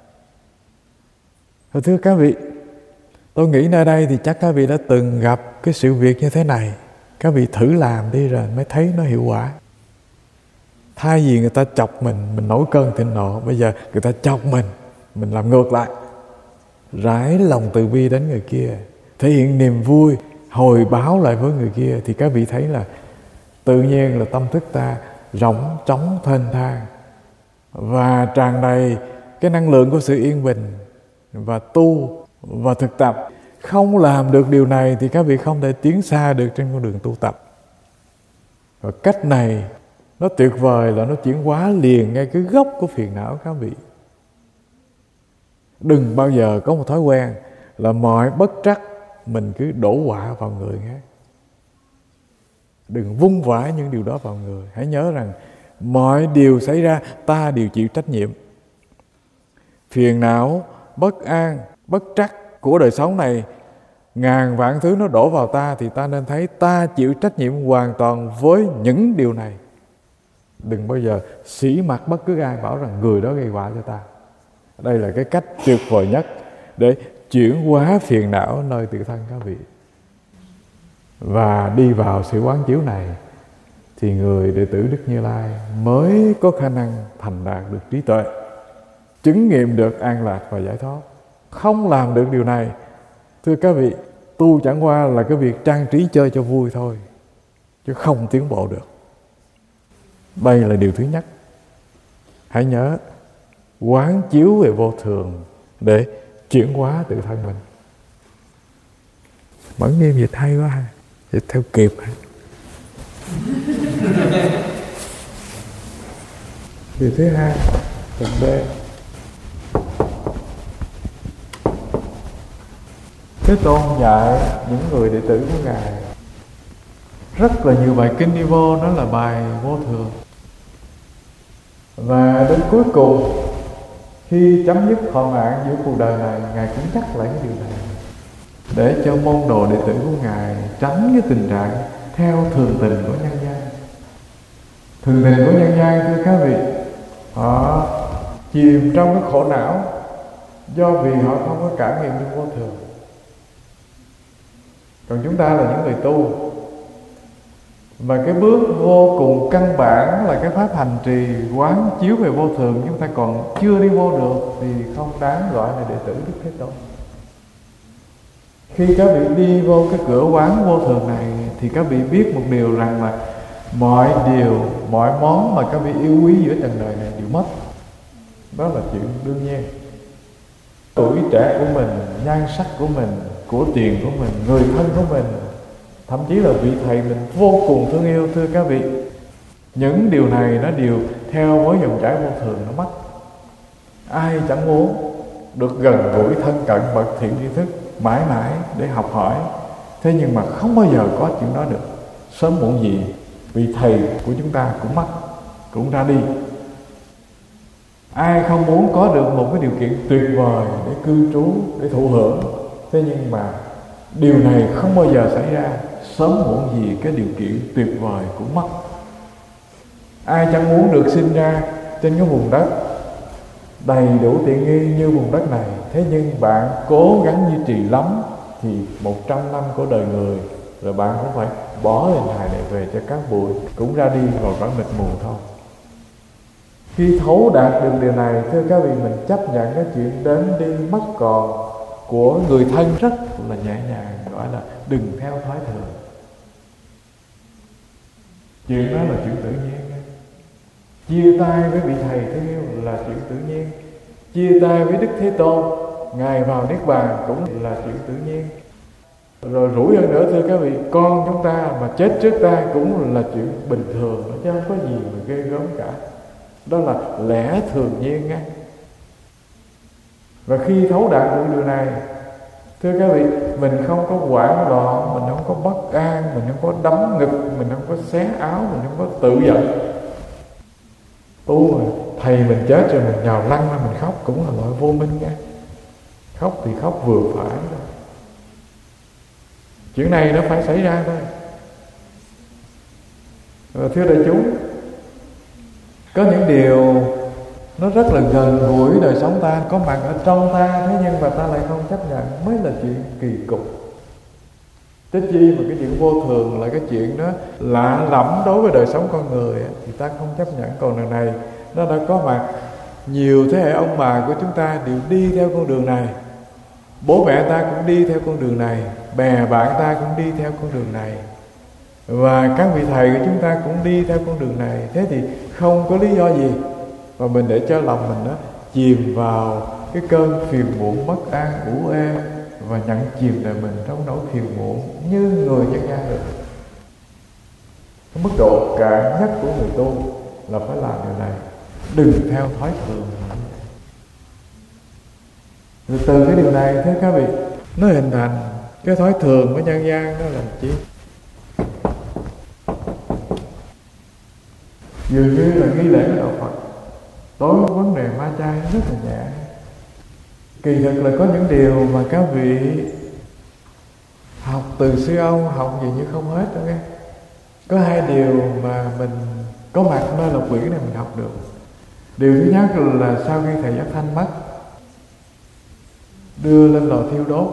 S1: Thưa các vị, tôi nghĩ nơi đây thì chắc các vị đã từng gặp cái sự việc như thế này. Các vị thử làm đi rồi mới thấy nó hiệu quả. Thay vì người ta chọc mình nổi cơn thịnh nộ, bây giờ người ta chọc mình làm ngược lại, rải lòng từ bi đến người kia, thể hiện niềm vui, hồi báo lại với người kia, thì các vị thấy là tự nhiên là tâm thức ta rỗng trống thênh thang và tràn đầy cái năng lượng của sự yên bình. Và tu và thực tập, không làm được điều này thì các vị không thể tiến xa được trên con đường tu tập. Và cách này nó tuyệt vời là nó chuyển hóa liền ngay cái gốc của phiền não các vị. Đừng bao giờ có một thói quen là mọi bất trắc mình cứ đổ quả vào người khác. Đừng vung vãi những điều đó vào người. Hãy nhớ rằng mọi điều xảy ra ta đều chịu trách nhiệm. Phiền não, bất an, bất trắc của đời sống này, ngàn vạn thứ nó đổ vào ta, thì ta nên thấy ta chịu trách nhiệm hoàn toàn với những điều này. Đừng bao giờ sỉ mặt bất cứ ai bảo rằng người đó gây họa cho ta. Đây là cái cách tuyệt vời nhất để chuyển hóa phiền não nơi tự thân các vị. Và đi vào sự quán chiếu này thì người đệ tử Đức Như Lai mới có khả năng thành đạt được trí tuệ, chứng nghiệm được an lạc và giải thoát. Không làm được điều này, thưa các vị, tu chẳng qua là cái việc trang trí chơi cho vui thôi, chứ không tiến bộ được. Đây là điều thứ nhất. Hãy nhớ quán chiếu về vô thường để chuyển hóa tự thân mình. Mẫn Nghiêm dịch hay quá ha, dịch theo kịp ha. Điều thứ hai, phần B. Thế Tôn dạy những người đệ tử của Ngài rất là nhiều bài kinh đi vô, đó là bài vô thường. Và đến cuối cùng, khi chấm dứt thọ mạng giữa cuộc đời này, Ngài cũng nhắc lại cái điều này để cho môn đồ đệ tử của Ngài tránh cái tình trạng theo thường tình của nhân gian. Thường tình của nhân gian, thưa các vị, họ chìm trong cái khổ não do vì họ không có cảm nghiệm được vô thường. Còn chúng ta là những người tu, và cái bước vô cùng căn bản là cái pháp hành trì quán chiếu về vô thường chúng ta còn chưa đi vô được, thì không đáng gọi là đệ tử Đức Thế Tôn. Khi các vị đi vô cái cửa quán vô thường này thì các vị biết một điều rằng là mọi điều, mọi món mà các vị yêu quý giữa trần đời này đều mất. Đó là chuyện đương nhiên. Tuổi trẻ của mình, nhan sắc của mình, của tiền của mình, người thân của mình, thậm chí là vị thầy mình vô cùng thương yêu, thưa các vị, những điều này nó đều theo với dòng chảy vô thường nó mất. Ai chẳng muốn được gần gũi thân cận bậc thiện tri thức mãi mãi để học hỏi. Thế nhưng mà không bao giờ có chuyện đó được. Sớm muộn gì vị thầy của chúng ta cũng mất, cũng ra đi. Ai không muốn có được một cái điều kiện tuyệt vời để cư trú, để thụ hưởng. Thế nhưng mà điều này không bao giờ xảy ra. Sớm muộn gì cái điều kiện tuyệt vời cũng mất. Ai chẳng muốn được sinh ra trên cái vùng đất đầy đủ tiện nghi như vùng đất này. Thế nhưng bạn cố gắng duy trì lắm thì 100 năm của đời người, rồi bạn cũng phải bỏ hình hài này về cho các bụi, cũng ra đi vào cõi mịt mù thôi. Khi thấu đạt được điều này, thưa các vị, mình chấp nhận cái chuyện đến đi mất còn của người thân rất là nhẹ nhàng, gọi là đừng theo thói thường. Chuyện đó là chuyện tự nhiên. Chia tay với vị thầy thương yêu là chuyện tự nhiên. Chia tay với Đức Thế Tôn, Ngài vào Niết Bàn cũng là chuyện tự nhiên. Rồi rủi hơn nữa, thưa các vị, con chúng ta mà chết trước ta cũng là chuyện bình thường, chứ không có gì mà ghê gớm cả. Đó là lẽ thường nhiên nha. Và khi thấu đạt được điều này, thưa các vị, mình không có hoảng loạn, mình không có bất an, mình không có đấm ngực, mình không có xé áo, mình không có tự giận. Tu mà thầy mình chết rồi mình nhào lăn ra mình khóc cũng là loại vô minh nha. Khóc thì khóc vừa phải thôi. Chuyện này nó phải xảy ra thôi. Và thưa đại chúng, có những điều nó rất là gần gũi đời sống ta, có mặt ở trong ta, thế nhưng mà ta lại không chấp nhận, mới là chuyện kỳ cục. Thế chi mà cái chuyện vô thường là cái chuyện đó lạ lẫm đối với đời sống con người thì ta không chấp nhận. Còn lần này nó đã có mặt, nhiều thế hệ ông bà của chúng ta đều đi theo con đường này, bố mẹ ta cũng đi theo con đường này, bè bạn ta cũng đi theo con đường này, và các vị thầy của chúng ta cũng đi theo con đường này. Thế thì không có lý do gì mà mình để cho lòng mình đó chìm vào cái cơn phiền muộn, bất an, ủ ê, và nhận chìm đời mình trong nỗi phiền muộn như người nhân gian được. Cái mức độ cạn nhất của người tu là phải làm điều này, đừng theo thói thường. Rồi từ cái điều này, thưa các vị, nó hình thành cái thói thường của nhân gian. Đó là chi? Dường như là nghi lễ đạo Phật, đối với vấn đề ma chay rất là nhẹ. Kỳ thực là có những điều mà các vị học từ sư ông, học gì như không hết đó nghe. Có hai điều mà mình có mặt nơi Lộc Quyển này mình học được. Điều thứ nhất là sau khi thầy Giác Thanh mất, đưa lên lò thiêu đốt,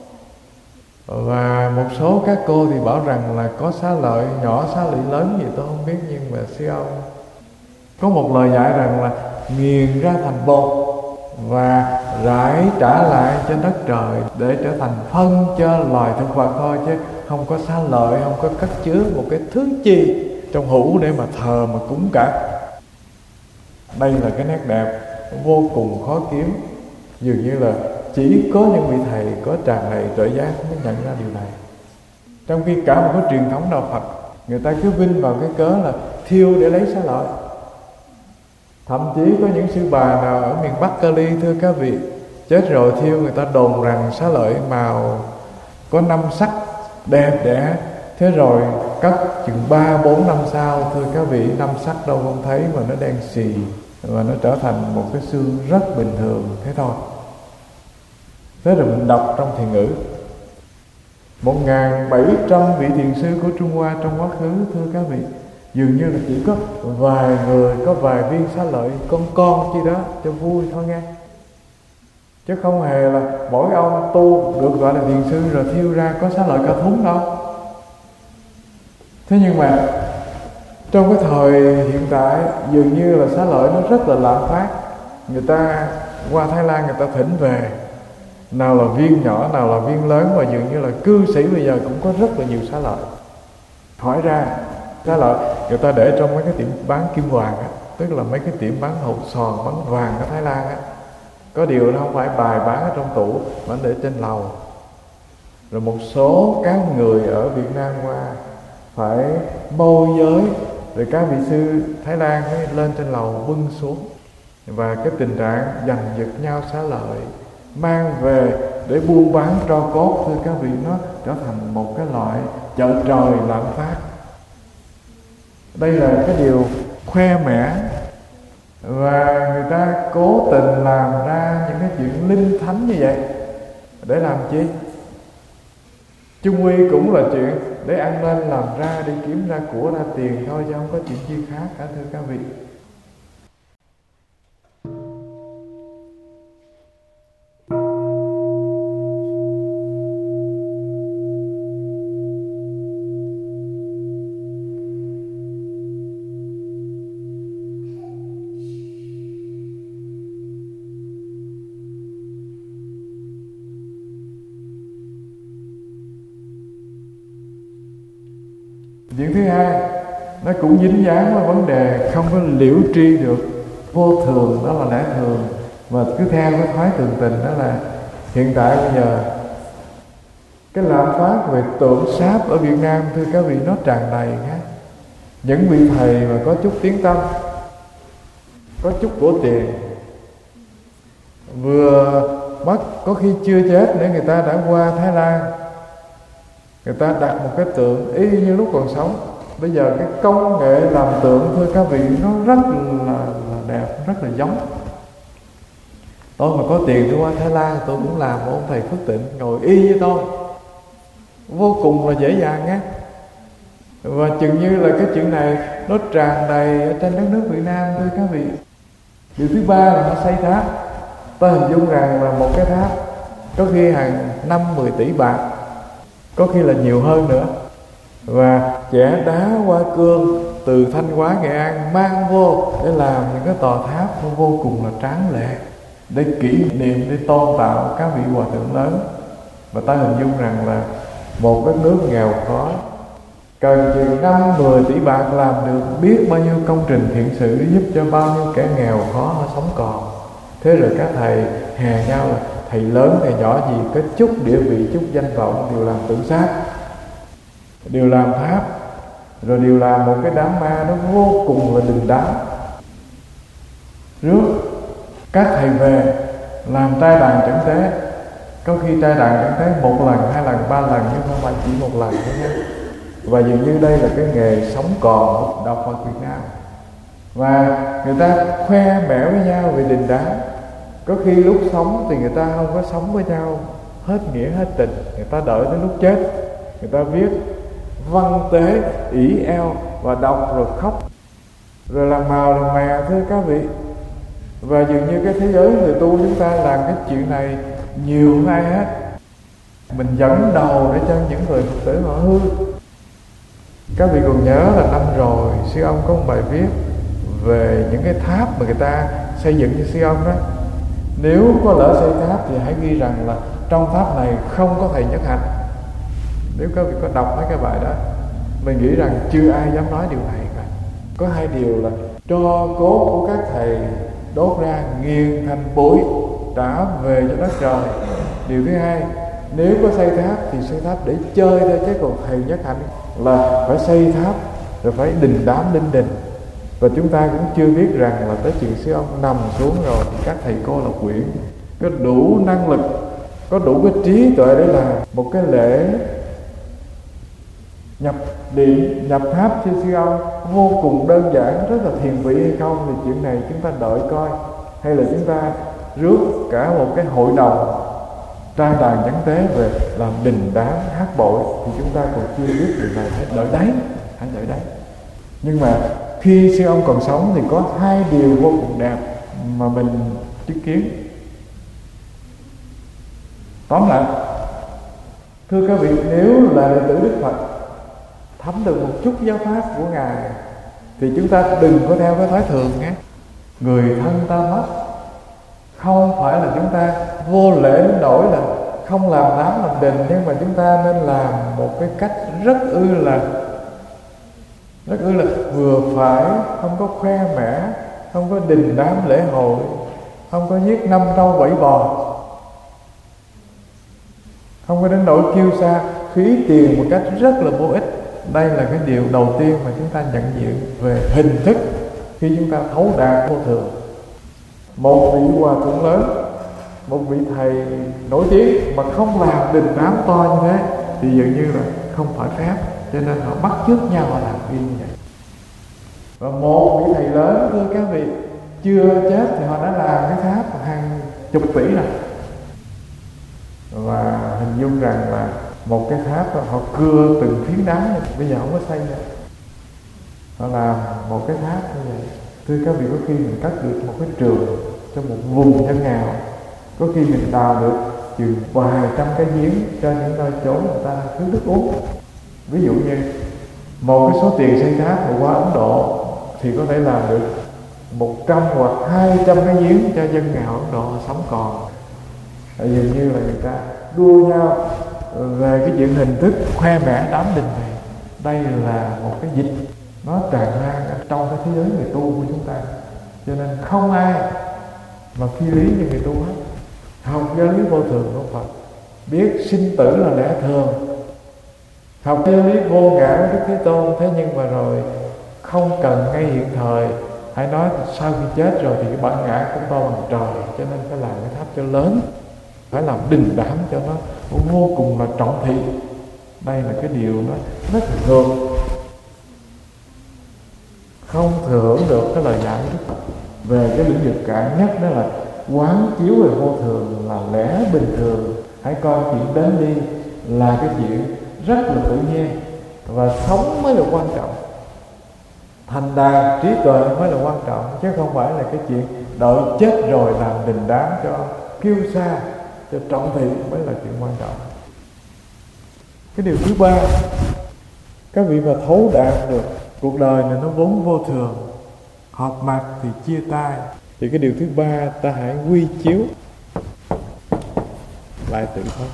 S1: và một số các cô thì bảo rằng là có xá lợi nhỏ, xá lợi lớn gì tôi không biết, nhưng mà sư ông có một lời dạy rằng là nghiền ra thành bột và rải trả lại cho đất trời để trở thành phân cho loài thực vật thôi, chứ không có xá lợi, không có cất chứa một cái thứ chi trong hũ để mà thờ mà cúng cả. Đây là cái nét đẹp vô cùng khó kiếm. Dường như là chỉ có những vị thầy có tràn đầy tuệ giác mới nhận ra điều này. Trong khi cả một cái truyền thống đạo Phật, người ta cứ vinh vào cái cớ là thiêu để lấy xá lợi. Thậm chí có những sư bà nào ở miền Bắc Cali, thưa các vị, chết rồi thiêu, người ta đồn rằng xá lợi màu có 5 sắc đẹp đẽ. Thế rồi cất chừng 3-4 năm sau, thưa các vị, 5 sắc đâu không thấy mà nó đen xì, và nó trở thành một cái xương rất bình thường thế thôi. Thế rồi mình đọc trong thiền ngữ 1.700 vị thiền sư của Trung Hoa trong quá khứ, thưa các vị, dường như là chỉ có vài người, có vài viên xá lợi con chi đó cho vui thôi nghe. Chứ không hề là mỗi ông tu được gọi là thiền sư rồi thiêu ra có xá lợi cả thúng đâu. Thế nhưng mà trong cái thời hiện tại, dường như là xá lợi nó rất là lạm phát. Người ta qua Thái Lan người ta thỉnh về, nào là viên nhỏ, nào là viên lớn, và dường như là cư sĩ bây giờ cũng có rất là nhiều xá lợi. Hỏi ra xá lợi người ta để trong mấy cái tiệm bán kim vàng á, tức là mấy cái tiệm bán hột xoàn, bán vàng ở Thái Lan á. Có điều nó không phải bài bán ở trong tủ mà để trên lầu. Rồi một số các người ở Việt Nam qua phải môi giới, rồi các vị sư Thái Lan ấy lên trên lầu bưng xuống, và cái tình trạng giành giật nhau xá lợi mang về để buôn bán tro cốt, thưa các vị, nó trở thành một cái loại chợ trời lạm phát. Đây là cái điều khoe mẽ, và người ta cố tình làm ra những cái chuyện linh thánh như vậy để làm chi? Chung quy cũng là chuyện để ăn nên làm ra, để kiếm ra của ra tiền thôi, chứ không có chuyện chi khác cả, thưa các vị. Chuyện thứ hai, nó cũng dính dáng với vấn đề không có liễu tri được vô thường, đó là lẽ thường, mà cứ theo cái thoái thường tình. Đó là hiện tại bây giờ cái lạm phát về tượng sáp ở Việt Nam, thưa các vị, nó tràn đầy nhé. Những vị thầy mà có chút tiếng tăm, có chút của tiền, vừa mất, có khi chưa chết nữa, người ta đã qua Thái Lan, người ta đặt một cái tượng y như lúc còn sống. Bây giờ cái công nghệ làm tượng, thưa các vị, nó rất là đẹp, rất là giống. Tôi mà có tiền tôi qua Thái Lan, tôi cũng làm một ông thầy Phước Tịnh ngồi y với tôi, vô cùng là dễ dàng nhé. Và chừng như là cái chuyện này nó tràn đầy ở trên đất nước Việt Nam, thưa các vị. Điều thứ ba là nó xây tháp. Tôi hình dung rằng là một cái tháp có khi hàng 5-10 tỷ bạc, có khi là nhiều hơn nữa. Và chẻ đá hoa cương từ Thanh Hóa, Nghệ An mang vô để làm những cái tòa tháp nó vô cùng là tráng lệ, để kỷ niệm, để tôn tạo các vị hòa thượng lớn. Và ta hình dung rằng là một đất nước nghèo khó cần chừng 5-10 tỷ bạc làm được biết bao nhiêu công trình thiện sự để giúp cho bao nhiêu kẻ nghèo khó họ sống còn. Thế rồi các thầy hè nhau là thầy lớn thầy nhỏ gì, có chút địa vị, chút danh vọng đều làm tượng sáp, đều làm tháp, rồi đều làm một cái đám ma nó vô cùng là đình đám. Rước các thầy về làm trai đàn trấn tế, có khi trai đàn trấn tế 1 lần, 2 lần, 3 lần, nhưng không phải chỉ 1 lần nữa nhé. Và dường như đây là cái nghề sống còn của đạo Phật Việt Nam. Và người ta khoe mẽ với nhau về đình đám. Có khi lúc sống thì người ta không có sống với nhau hết nghĩa hết tình, người ta đợi tới lúc chết, người ta viết văn tế ỷ eo và đọc rồi khóc, rồi làm màu làm mè, thưa các vị. Và dường như cái thế giới người tu chúng ta làm cái chuyện này nhiều hơn ai hết. Mình dẫn đầu để cho những người Phật tử họ hư. Các vị còn nhớ là năm rồi sư ông có một bài viết về những cái tháp mà người ta xây dựng cho sư ông đó. Nếu có lỡ xây tháp thì hãy ghi rằng là trong tháp này không có thầy Nhất Hạnh. Nếu các vị có đọc mấy cái bài đó, mình nghĩ rằng chưa ai dám nói điều này cả. Có 2 điều là tro cốt của các thầy đốt ra nghiền thành bụi trả về cho đất trời. Điều thứ hai, nếu có xây tháp thì xây tháp để chơi thôi, chứ còn thầy Nhất Hạnh là phải xây tháp rồi phải đình đám linh đình. Và chúng ta cũng chưa biết rằng là tới chuyện sư ông nằm xuống rồi thì các thầy cô là quyển có đủ năng lực, có đủ cái trí tuệ để làm một cái lễ nhập điện, nhập tháp cho sư ông vô cùng đơn giản, rất là thiền vị hay không thì chuyện này chúng ta đợi coi. Hay là chúng ta rước cả một cái hội đồng trai đàn trấn tế về làm đình đám hát bội thì chúng ta còn chưa biết điều này. Hãy đợi đấy, hãy đợi đấy. Nhưng mà khi sư ông còn sống thì có 2 điều vô cùng đẹp mà mình chứng kiến. Tóm lại, thưa các vị, nếu là đệ tử Đức Phật thấm được một chút giáo pháp của Ngài thì chúng ta đừng có theo cái thói thường nhé. Người thân ta mất, không phải là chúng ta vô lễ đến nỗi là không làm đám làm đình, nhưng mà chúng ta nên làm một cái cách rất là vừa phải, không có khoe mẽ, không có đình đám lễ hội, không có giết 5 trâu 7 bò, không có đến nỗi kêu xa phí tiền một cách rất là vô ích. Đây là cái điều đầu tiên mà chúng ta nhận diện về hình thức khi chúng ta thấu đạt vô thường. Một vị hòa thượng lớn, một vị thầy nổi tiếng mà không làm đình đám to như thế thì dường như là không phải phép, cho nên họ bắt chước nhau họ làm y như vậy. Và một vị thầy lớn, thưa các vị, chưa chết thì họ đã làm cái tháp hàng chục tỷ rồi. Và hình dung rằng là một cái tháp đó, họ cưa từng phiến đá, bây giờ không có xây nữa. Họ làm một cái tháp như vậy. Thưa các vị, có khi mình cắt được một cái trường cho một vùng nhân nghèo, có khi mình đào được chừng vài trăm cái giếng cho những nơi chốn người ta thiếu nước uống. Ví dụ như một cái số tiền xây tháp mà qua Ấn Độ thì có thể làm được 100 hoặc 200 cái giếng cho dân nghèo Ấn Độ sống còn. Dường như là người ta đua nhau về cái chuyện hình thức khoe mẽ đám đình này. Đây là một cái dịch nó tràn lan ở trong cái thế giới người tu của chúng ta, cho nên không ai mà phi lý như người tu hết. Học giáo lý vô thường của Phật, biết sinh tử là lẽ thường, học giáo lý vô ngã của Đức Thế Tôn. Thế nhưng mà rồi không cần ngay hiện thời, hãy nói sau khi chết rồi thì cái bản ngã cũng to bằng trời, cho nên phải làm cái tháp cho lớn, phải làm đình đám cho nó vô cùng là trọng thị. Đây là cái điều nó rất là ngược, không thừa hưởng được cái lời dạy của Đức Phật về cái lĩnh vực cạn nhất, đó là quán chiếu về vô thường là lẽ bình thường. Hãy coi chuyện đến đi là cái chuyện rất là tự nhiên, và sống mới là quan trọng, thành đạt trí tuệ mới là quan trọng, chứ không phải là cái chuyện đợi chết rồi làm đình đám cho kiêu sa, cho trọng thị mới là chuyện quan trọng. Cái điều thứ ba, các vị mà thấu đạt được cuộc đời này nó vốn vô thường, hợp mặt thì chia tay, thì cái điều thứ ba, ta hãy quy chiếu lại tự thân.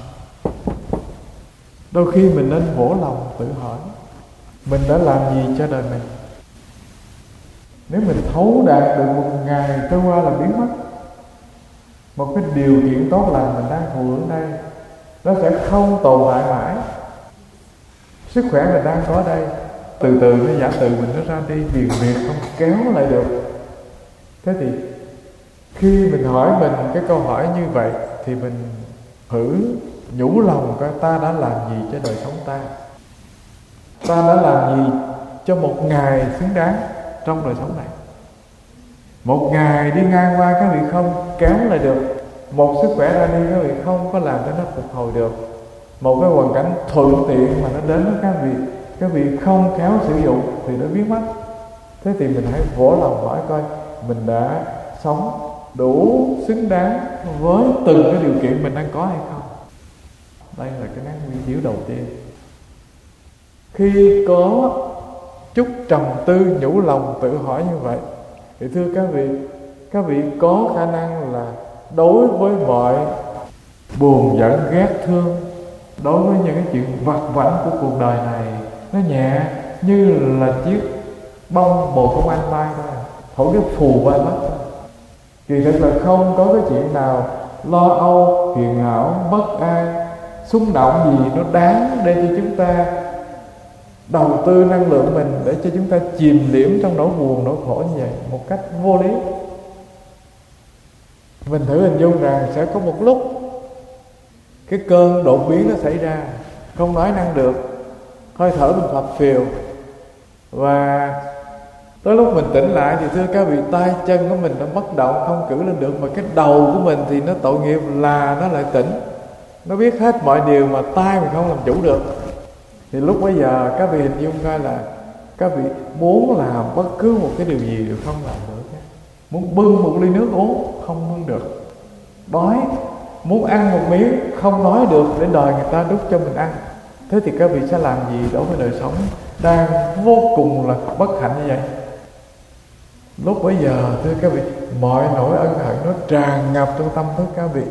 S1: Đôi khi mình nên vỗ lòng tự hỏi, mình đã làm gì cho đời mình? Nếu mình thấu đạt được một ngày trôi qua là biến mất, một cái điều kiện tốt lành mình đang thụ hưởng đây, nó sẽ không tồn tại mãi. Sức khỏe mình đang có đây, từ từ nó giả từ mình nó ra đi, viền việc không kéo lại được. Thế thì khi mình hỏi mình cái câu hỏi như vậy, thì mình thử nhủ lòng coi ta đã làm gì cho đời sống ta, ta đã làm gì cho một ngày xứng đáng trong đời sống này. Một ngày đi ngang qua các vị không kéo lại được, một sức khỏe ra đi các vị không có làm cho nó phục hồi được, một cái hoàn cảnh thuận tiện mà nó đến với các vị không khéo sử dụng thì nó biến mất. Thế thì mình hãy vỗ lòng hỏi coi mình đã sống đủ xứng đáng với từng cái điều kiện mình đang có hay không. Đây là cái nắng quy chiếu đầu tiên. Khi có chút trầm tư nhủ lòng tự hỏi như vậy, thì thưa các vị có khả năng là đối với mọi buồn giận ghét thương, đối với những cái chuyện vặt vãnh của cuộc đời này, nó nhẹ như là chiếc bông bồ công anh bay thôi, thổi cái phù qua mất thôi. Kỳ thực là không có cái chuyện nào lo âu, phiền não, bất an, xung động gì nó đáng để cho chúng ta đầu tư năng lượng mình, để cho chúng ta chìm liễm trong nỗi buồn, nỗi khổ như vậy một cách vô lý. Mình thử hình dung rằng sẽ có một lúc cái cơn đột biến nó xảy ra, không nói năng được, hơi thở mình phập phìu, và tới lúc mình tỉnh lại thì thưa các vị, tay chân của mình nó bất động, không cử lên được, mà cái đầu của mình thì nó tội nghiệp là nó lại tỉnh, nó biết hết mọi điều mà tay mình không làm chủ được. Thì lúc bấy giờ các vị hình dung coi là các vị muốn làm bất cứ một cái điều gì đều không làm được. Muốn bưng một ly nước uống không bưng được, đói muốn ăn một miếng không nói được để đòi người ta đút cho mình ăn. Thế thì các vị sẽ làm gì đối với đời sống đang vô cùng là bất hạnh như vậy? Lúc bấy giờ thưa các vị, mọi nỗi ân hận nó tràn ngập trong tâm thức các vị.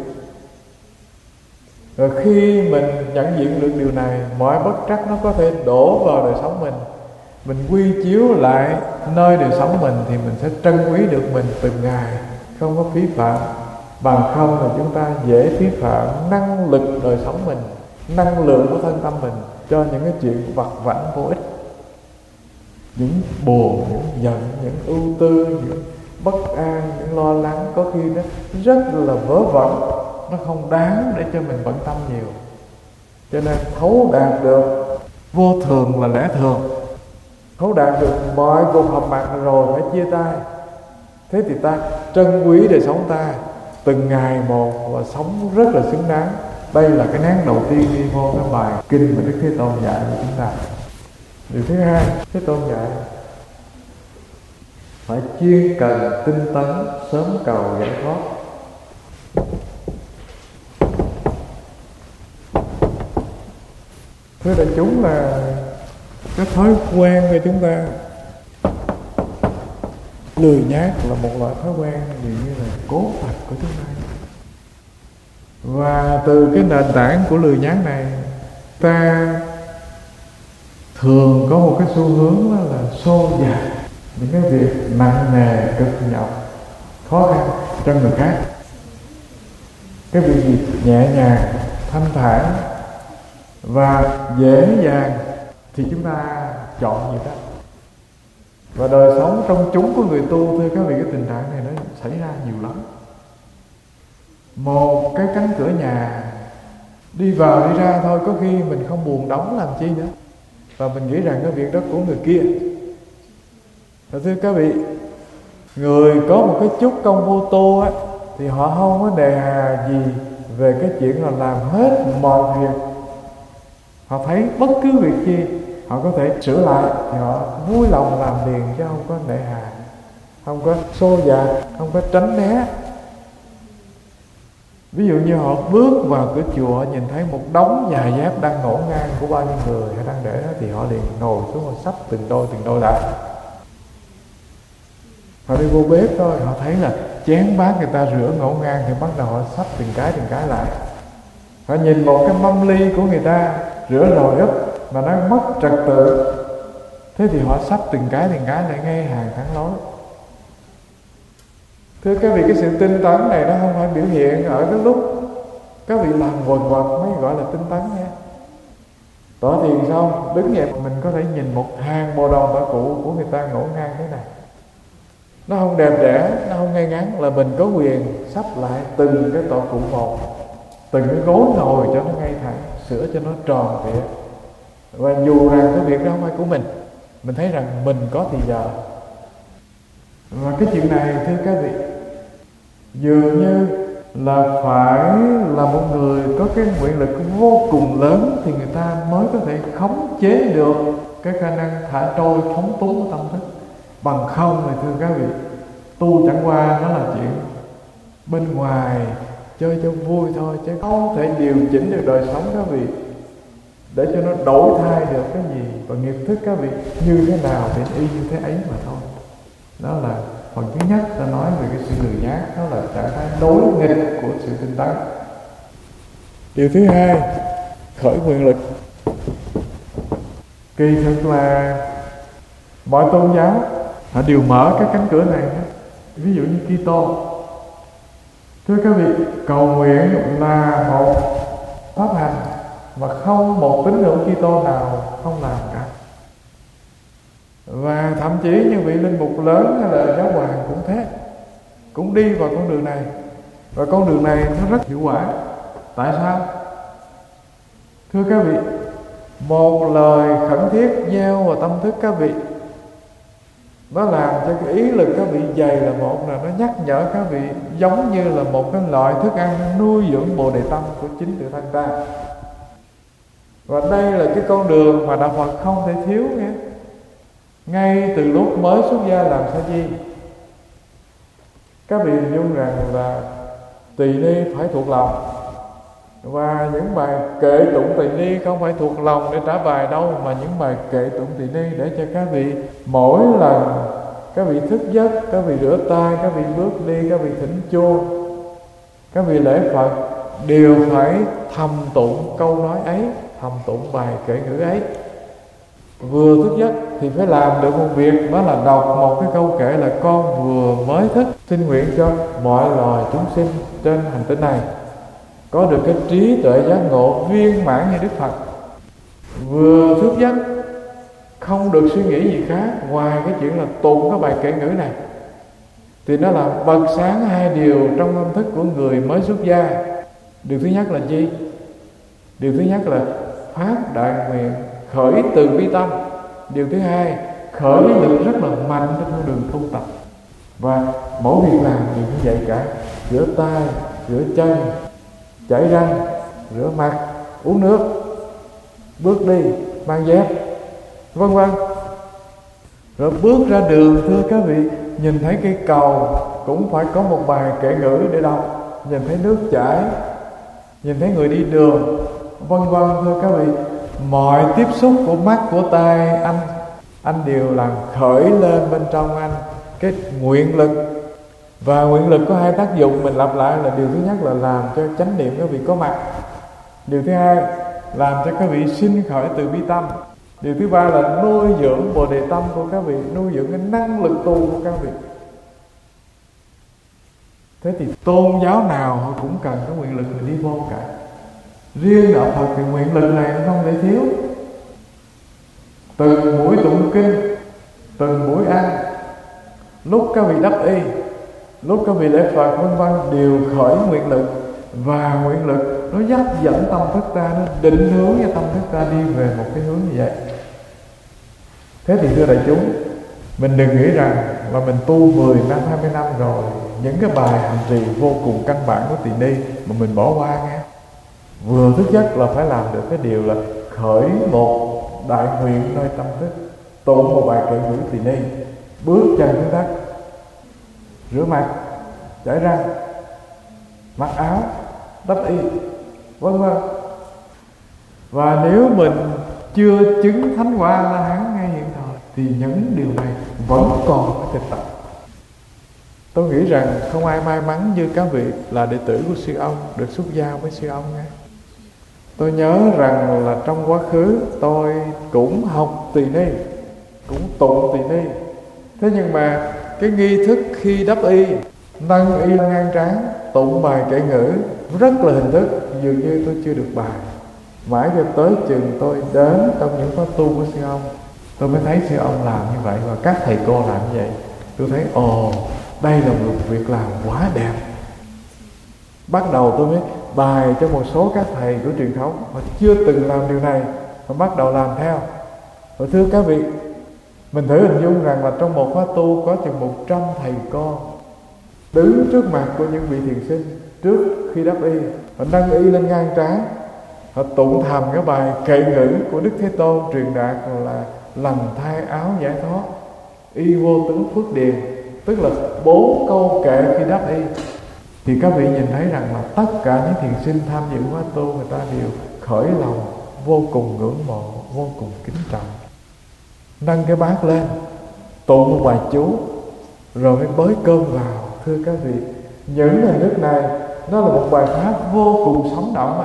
S1: Rồi khi mình nhận diện được điều này, mọi bất trắc nó có thể đổ vào đời sống mình. Mình quy chiếu lại nơi đời sống mình thì mình sẽ trân quý được mình từng ngày, không có phí phạm. Bằng không là chúng ta dễ phí phạm năng lực đời sống mình, năng lượng của thân tâm mình cho những cái chuyện vặt vãnh vô ích. Những buồn, những giận, những ưu tư, những bất an, những lo lắng có khi nó rất là vớ vẩn, nó không đáng để cho mình bận tâm nhiều. Cho nên thấu đạt được vô thường là lẽ thường, thấu đạt được mọi cuộc họp mặt rồi phải chia tay. Thế thì ta trân quý đời sống ta từng ngày một và sống rất là xứng đáng. Đây là cái nén đầu tiên đi vô cái bài kinh mà Đức Thế Tôn dạy của chúng ta. Điều thứ hai, Thế Tôn dạy phải chuyên cần tinh tấn, sớm cầu giải thoát. Thưa đại chúng, là cái thói quen của chúng ta lười nhác là một loại thói quen như là cố tật của chúng ta. Và từ cái nền tảng của lười nhác này, ta thường có một cái xu hướng đó là xô dạt những cái việc nặng nề, cực nhọc, khó khăn cho người khác. Cái việc gì nhẹ nhàng, thanh thản và dễ dàng thì chúng ta chọn gì đó. Và đời sống trong chúng của người tu, thưa các vị, cái tình trạng này nó xảy ra nhiều lắm. Một cái cánh cửa nhà, đi vào đi ra thôi, có khi mình không buồn đóng làm chi nữa, và mình nghĩ rằng cái việc đó của người kia. Và thưa các vị, người có một cái chút công phu tu á, thì họ không có đề hà gì về cái chuyện là làm hết mọi việc. Họ thấy bất cứ việc gì họ có thể sửa lại thì họ vui lòng làm liền, chứ không có nể hà, không có xô dạt, không có tránh né. Ví dụ như họ bước vào cửa chùa, nhìn thấy một đống giày dép đang ngổn ngang của bao nhiêu người họ đang để đó, thì họ liền ngồi xuống và xách từng đôi lại. Họ đi vô bếp thôi, họ thấy là chén bát người ta rửa ngổn ngang thì bắt đầu họ xách từng cái lại. Họ nhìn một cái mâm ly của người ta rửa rồi úp mà nó mất trật tự, thế thì họ xách từng cái lại ngay hàng thẳng lối. Thưa các vị, cái sự tinh tấn này nó không phải biểu hiện ở cái lúc các vị làm quần quật mới gọi là tinh tấn nha. Tỏ thiền xong đứng dậy mình có thể nhìn một hàng bộ đồ tọa cụ của người ta ngổn ngang thế này, nó không đẹp đẽ, nó không ngay ngắn, là mình có quyền sắp lại từng cái tọa cụ một, từng cái gối ngồi cho nó ngay thẳng, sửa cho nó tròn trịa. Và dù rằng cái việc đó không phải của mình thấy rằng mình có thì giờ. Và cái chuyện này, thưa các vị, dường như là phải là một người có cái nguyện lực vô cùng lớn thì người ta mới có thể khống chế được cái khả năng thả trôi phóng túng của tâm thức. Bằng không thì thưa các vị, tu chẳng qua nó là chuyện bên ngoài chơi cho vui thôi, chứ không thể điều chỉnh được đời sống các vị để cho nó đổi thay được cái gì, và nghiệp thức các vị như thế nào thì y như thế ấy mà thôi. Đó là phần thứ nhất, ta nói về cái sự lười nhác, đó là trạng thái đối nghịch của sự tinh tấn. Điều thứ hai, khởi nguyện lực. Kỳ thực là mọi tôn giáo họ đều mở các cánh cửa này. Ví dụ như Kitô, thưa các vị, cầu nguyện là một pháp hành mà không một tín hữu Kitô nào không làm cả. Và thậm chí những vị linh mục lớn hay là giáo hoàng cũng thế, cũng đi vào con đường này. Và con đường này nó rất hiệu quả. Tại sao? Thưa các vị, một lời khẩn thiết gieo vào tâm thức các vị, nó làm cho cái ý lực các vị dày là một, là nó nhắc nhở các vị giống như là một cái loại thức ăn nuôi dưỡng bồ đề tâm của chính tự thân ta. Và đây là cái con đường mà đạo Phật không thể thiếu nghe. Ngay từ lúc mới xuất gia làm sa di, các vị hình dung rằng là tỳ ni phải thuộc lòng, và những bài kệ tụng tỳ ni không phải thuộc lòng để trả bài đâu, mà những bài kệ tụng tỳ ni để cho các vị mỗi lần các vị thức giấc, các vị rửa tay, các vị bước đi, các vị thỉnh chuông, các vị lễ Phật đều phải thầm tụng câu nói ấy, thầm tụng bài kệ ngữ ấy. Vừa thức giấc thì phải làm được một việc, đó là đọc một cái câu kệ là con vừa mới thức, xin nguyện cho mọi loài chúng sinh trên hành tinh này có được cái trí tuệ giác ngộ viên mãn như Đức Phật. Vừa thức giấc không được suy nghĩ gì khác ngoài cái chuyện là tụng cái bài kệ ngữ này, thì nó làm bật sáng hai điều trong tâm thức của người mới xuất gia. Điều thứ nhất là gì? Điều thứ nhất là phát đại nguyện, khởi từ bi tâm. Điều thứ hai, khởi lực rất là mạnh trên con đường tu tập. Và mỗi việc làm đều như vậy cả: rửa tay, rửa chân, chải răng, rửa mặt, uống nước, bước đi, mang dép, vân vân. Rồi bước ra đường, thưa các vị, nhìn thấy cây cầu cũng phải có một bài kệ ngữ để đọc, nhìn thấy nước chảy, nhìn thấy người đi đường, vân vân. Thưa các vị, mọi tiếp xúc của mắt, của tai anh đều làm khởi lên bên trong anh cái nguyện lực. Và nguyện lực có hai tác dụng, mình lặp lại là: điều thứ nhất là làm cho chánh niệm các vị có mặt, điều thứ hai làm cho các vị sinh khởi từ bi tâm. Điều thứ ba là nuôi dưỡng Bồ Đề tâm của các vị, nuôi dưỡng cái năng lực tu của các vị. Thế thì tôn giáo nào họ cũng cần có nguyện lực để đi vô cả. Riêng đạo Phật thì nguyện lực này nó không thể thiếu. Từng buổi tụng kinh, từng buổi ăn, lúc các vị đắp y, lúc các vị lễ Phật vân vân đều khởi nguyện lực. Và nguyện lực nó dắt dẫn tâm thức ta, nó định hướng cho tâm thức ta đi về một cái hướng như vậy. Thế thì thưa đại chúng, mình đừng nghĩ rằng là mình tu 10 năm, 20 năm rồi, những cái bài hành trì vô cùng căn bản của tỳ ni mà mình bỏ qua nghe. Vừa thứ nhất là phải làm được cái điều là khởi một đại nguyện nơi tâm thức, tụng một bài kệ ngữ tỳ ni, bước chân xuống đất, rửa mặt, chải răng, mặc áo, đắp y, vân vân. Và nếu mình chưa chứng thánh quả La Hán ngay hiện thời thì những điều này vẫn còn phải thực tập. Tôi nghĩ rằng không ai may mắn như các vị là đệ tử của sư ông, được xuất gia với sư ông nghe. Tôi nhớ rằng là trong quá khứ tôi cũng học tỳ ni, cũng tụng tỳ ni. Thế nhưng mà cái nghi thức khi đắp y, nâng y ngang trán, tụng bài kệ ngữ rất là hình thức, dường như tôi chưa được bài. Mãi cho tới chừng tôi đến trong những khóa tu của sư ông, tôi mới thấy sư ông làm như vậy và các thầy cô làm như vậy. Tôi thấy đây là một việc làm quá đẹp. Bắt đầu tôi mới bài cho một số các thầy của truyền thống mà chưa từng làm điều này, mà bắt đầu làm theo. Và thưa các vị, mình thử hình dung rằng là trong một khóa tu có chừng 100 thầy cô đứng trước mặt của những vị thiền sinh trước khi đắp y, họ nâng y lên ngang trán, họ tụng thầm cái bài kệ ngữ của Đức Thế Tôn truyền đạt là lành thay áo giải thoát, y vô tướng phước điền, tức là 4 câu kệ khi đắp y. Thì các vị nhìn thấy rằng là tất cả những thiền sinh tham dự khóa tu, người ta đều khởi lòng vô cùng ngưỡng mộ, vô cùng kính trọng, nâng cái bát lên, tụng một bài chú, rồi mới bới cơm vào. Thưa các vị, những hình thức này nó là một bài pháp vô cùng sống động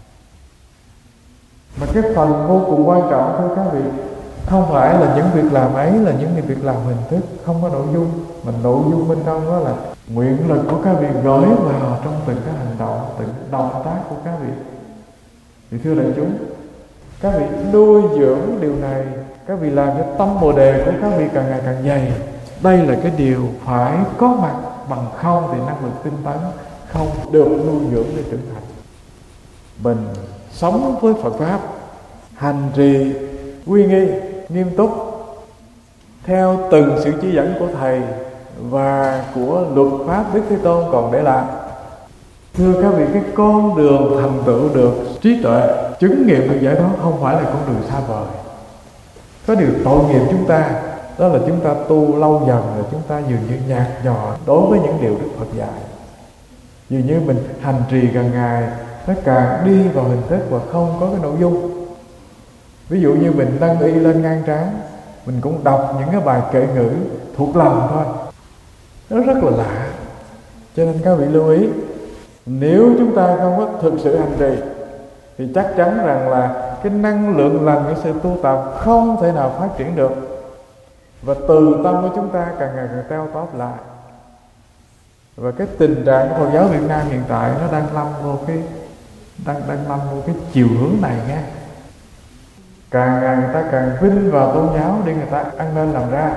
S1: mà cái phần vô cùng quan trọng, thưa các vị, không phải là những việc làm ấy là những việc làm hình thức không có nội dung, mà nội dung bên trong đó là nguyện lực của các vị gửi vào trong từng cái hành động, từng động tác của các vị. Thì thưa đại chúng, các vị nuôi dưỡng điều này, các vị làm cho tâm Bồ Đề của các vị càng ngày càng dày. Đây là cái điều phải có mặt, bằng không thì năng lực tinh tấn không được nuôi dưỡng để trưởng thành. Mình sống với Phật Pháp, hành trì quy nghi, nghiêm túc theo từng sự chỉ dẫn của Thầy và của luật pháp Đức Thế Tôn còn để lại. Thưa các vị, cái con đường thành tựu được trí tuệ, chứng nghiệm được giải thoát không phải là con đường xa vời. Có điều tội nghiệp chúng ta, đó là chúng ta tu lâu dần rồi chúng ta dường như nhạt nhòa đối với những điều Đức Phật dạy. Dường như mình hành trì càng ngày nó càng đi vào hình thức và không có cái nội dung. Ví dụ như mình nâng y lên ngang trán, mình cũng đọc những cái bài kệ ngữ thuộc lòng thôi, nó rất là lạ. Cho nên các vị lưu ý, nếu chúng ta không có thực sự hành trì thì chắc chắn rằng là cái năng lượng lành, cái sự tu tập không thể nào phát triển được. Và từ tâm của chúng ta càng ngày càng teo tóp lại. Và cái tình trạng của Phật giáo Việt Nam hiện tại nó đang lâm vô cái chiều hướng này nghe. Càng ngày người ta càng vinh vào tôn giáo để người ta ăn nên làm ra.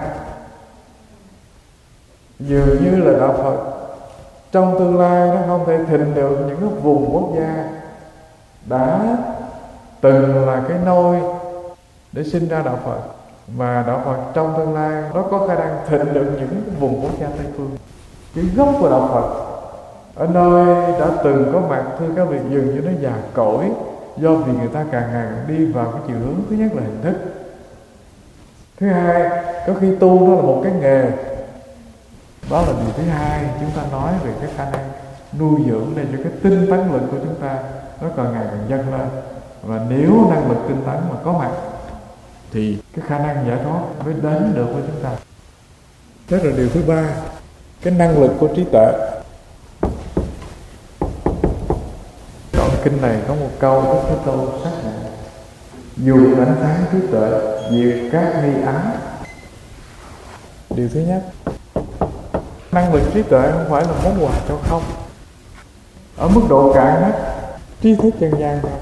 S1: Dường như là đạo Phật trong tương lai nó không thể thịnh được những cái vùng quốc gia đã từng là cái nôi để sinh ra đạo Phật, mà đạo Phật trong tương lai nó có khả năng thịnh được những vùng quốc gia Tây phương. Cái gốc của đạo Phật ở nơi đã từng có mặt, thưa các vị, dường như nó già cỗi, do vì người ta càng ngày càng đi vào cái chiều hướng thứ nhất là hình thức, thứ hai có khi tu nó là một cái nghề. Đó là điều thứ hai, chúng ta nói về cái khả năng nuôi dưỡng để cho cái tinh tấn lực của chúng ta nó càng ngày càng dâng lên. Và nếu năng lực tinh tấn mà có mặt thì cái khả năng giải thoát mới đến được với chúng ta. Thế rồi điều thứ ba, cái năng lực của trí tuệ. Đoạn kinh này có một câu Đức Thế Tôn xác nhận: dùng ánh sáng trí tuệ diệt các nghi ái. Điều thứ nhất, năng lực trí tuệ không phải là món quà cho không. Ở mức độ cạn nhất, trí thức dân gian thôi.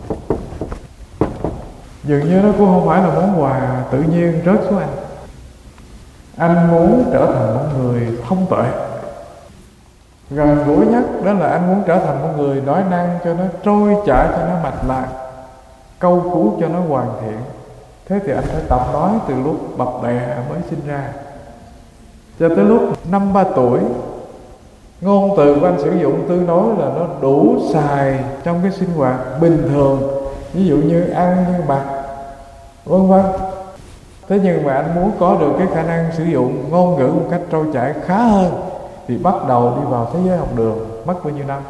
S1: Dường như nó cũng không phải là món quà tự nhiên rớt xuống anh. Anh muốn trở thành một người thông tuệ. Gần gũi nhất đó là anh muốn trở thành một người nói năng cho nó trôi chảy, cho nó mạch lạc, câu cú cho nó hoàn thiện. Thế thì anh phải tập nói từ lúc bập bẹ mới sinh ra cho tới lúc 5-3 tuổi. Ngôn từ của anh sử dụng tương đối là nó đủ xài trong cái sinh hoạt bình thường, ví dụ như ăn như mặc vân vân. Thế nhưng mà anh muốn có được cái khả năng sử dụng ngôn ngữ một cách trôi chảy khá hơn thì bắt đầu đi vào thế giới học đường. Mất bao nhiêu năm?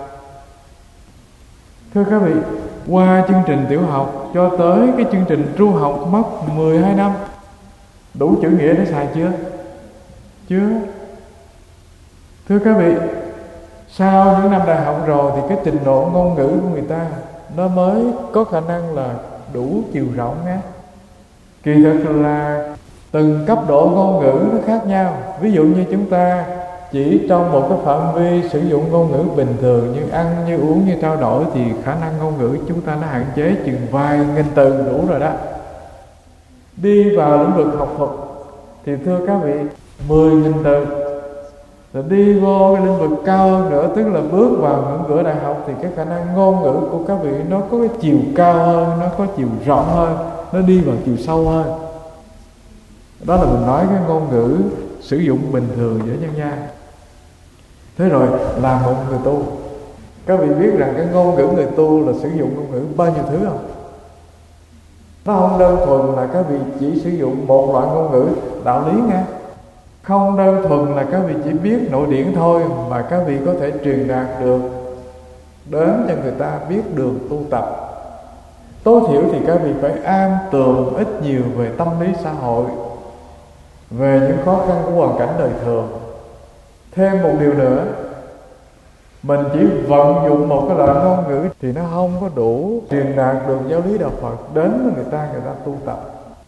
S1: Thưa các vị, qua chương trình tiểu học cho tới cái chương trình trung học mất 12 năm. Đủ chữ nghĩa để xài chưa? Chưa. Thưa các vị, sau những năm đại học rồi thì cái trình độ ngôn ngữ của người ta nó mới có khả năng là đủ chiều rộng nhé. Kỳ thực là từng cấp độ ngôn ngữ nó khác nhau. Ví dụ như chúng ta chỉ trong một cái phạm vi sử dụng ngôn ngữ bình thường như ăn, như uống, như trao đổi thì khả năng ngôn ngữ chúng ta nó hạn chế chừng vài nghìn từ đủ rồi đó. Đi vào lĩnh vực học thuật thì thưa các vị 10.000 từ. Rồi đi vô cái lĩnh vực cao hơn nữa, tức là bước vào ngưỡng cửa đại học thì cái khả năng ngôn ngữ của các vị nó có cái chiều cao hơn, nó có chiều rộng hơn, nó đi vào chiều sâu hơn. Đó là mình nói cái ngôn ngữ sử dụng bình thường giữa nhân gian. Thế rồi làm một người tu, các vị biết rằng cái ngôn ngữ người tu là sử dụng ngôn ngữ bao nhiêu thứ không? Nó không đơn thuần là các vị chỉ sử dụng một loại ngôn ngữ đạo lý nghe. Không đơn thuần là các vị chỉ biết nội điển thôi, mà các vị có thể truyền đạt được đến cho người ta biết đường tu tập. Tối thiểu thì các vị phải am tường ít nhiều về tâm lý xã hội, về những khó khăn của hoàn cảnh đời thường. Thêm một điều nữa, mình chỉ vận dụng một cái loại ngôn ngữ thì nó không có đủ truyền đạt được giáo lý đạo Phật đến với người ta tu tập.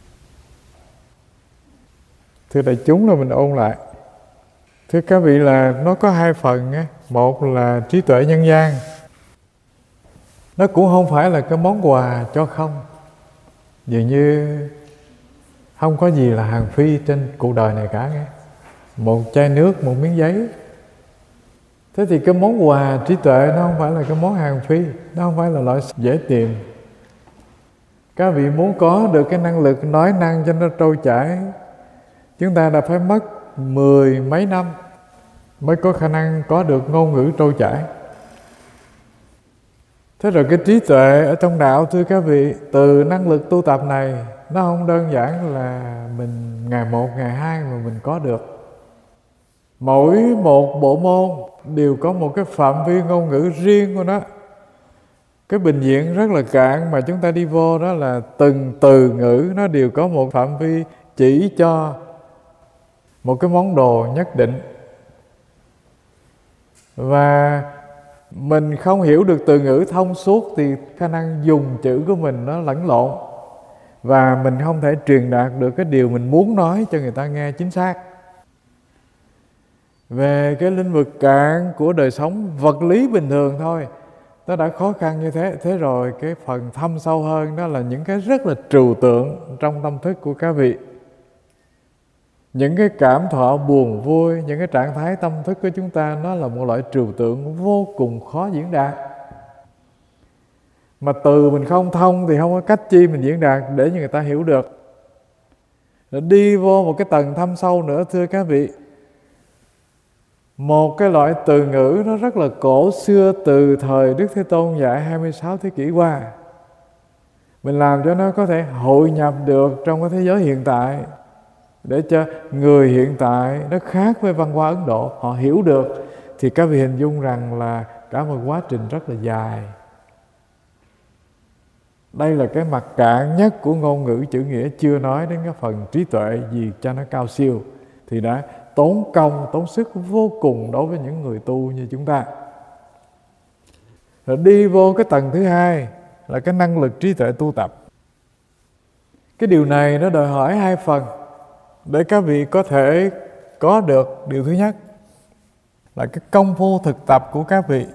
S1: Thưa đại chúng, là mình ôn lại. Thưa các vị, là nó có hai phần á. Một là trí tuệ nhân gian. Nó cũng không phải là cái món quà cho không. Dường như không có gì là hàng phi trên cuộc đời này cả nghe. Một chai nước, một miếng giấy. Thế thì cái món quà trí tuệ nó không phải là cái món hàng phi, nó không phải là loại dễ tìm. Các vị muốn có được cái năng lực nói năng cho nó trôi chảy, chúng ta đã phải mất 10 mấy năm mới có khả năng có được ngôn ngữ trôi chảy. Thế rồi cái trí tuệ ở trong đạo, thưa các vị, từ năng lực tu tập này nó không đơn giản là mình ngày một, ngày hai mà mình có được. Mỗi một bộ môn đều có một cái phạm vi ngôn ngữ riêng của nó. Cái bình diện rất là cạn mà chúng ta đi vô đó là từng từ ngữ nó đều có một phạm vi chỉ cho một cái món đồ nhất định. Và mình không hiểu được từ ngữ thông suốt thì khả năng dùng chữ của mình nó lẫn lộn, và mình không thể truyền đạt được cái điều mình muốn nói cho người ta nghe chính xác. Về cái lĩnh vực cạn của đời sống vật lý bình thường thôi, nó đã khó khăn như thế. Thế rồi cái phần thâm sâu hơn đó là những cái rất là trừu tượng trong tâm thức của các vị. Những cái cảm thọ buồn vui, những cái trạng thái tâm thức của chúng ta, nó là một loại trừu tượng vô cùng khó diễn đạt. Mà từ mình không thông thì không có cách chi mình diễn đạt để cho người ta hiểu được. Rồi đi vô một cái tầng thâm sâu nữa, thưa các vị, một cái loại từ ngữ nó rất là cổ xưa từ thời Đức Thế Tôn dạy 26 thế kỷ qua. Mình làm cho nó có thể hội nhập được trong cái thế giới hiện tại, để cho người hiện tại nó khác với văn hóa Ấn Độ, họ hiểu được. Thì các vị hình dung rằng là cả một quá trình rất là dài. Đây là cái mặt cạn nhất của ngôn ngữ chữ nghĩa, chưa nói đến cái phần trí tuệ gì cho nó cao siêu, thì đã tốn công, tốn sức vô cùng đối với những người tu như chúng ta. Rồi đi vô cái tầng thứ hai là cái năng lực trí tuệ tu tập. Cái điều này nó đòi hỏi hai phần để các vị có thể có được. Điều thứ nhất là cái công phu thực tập của các vị.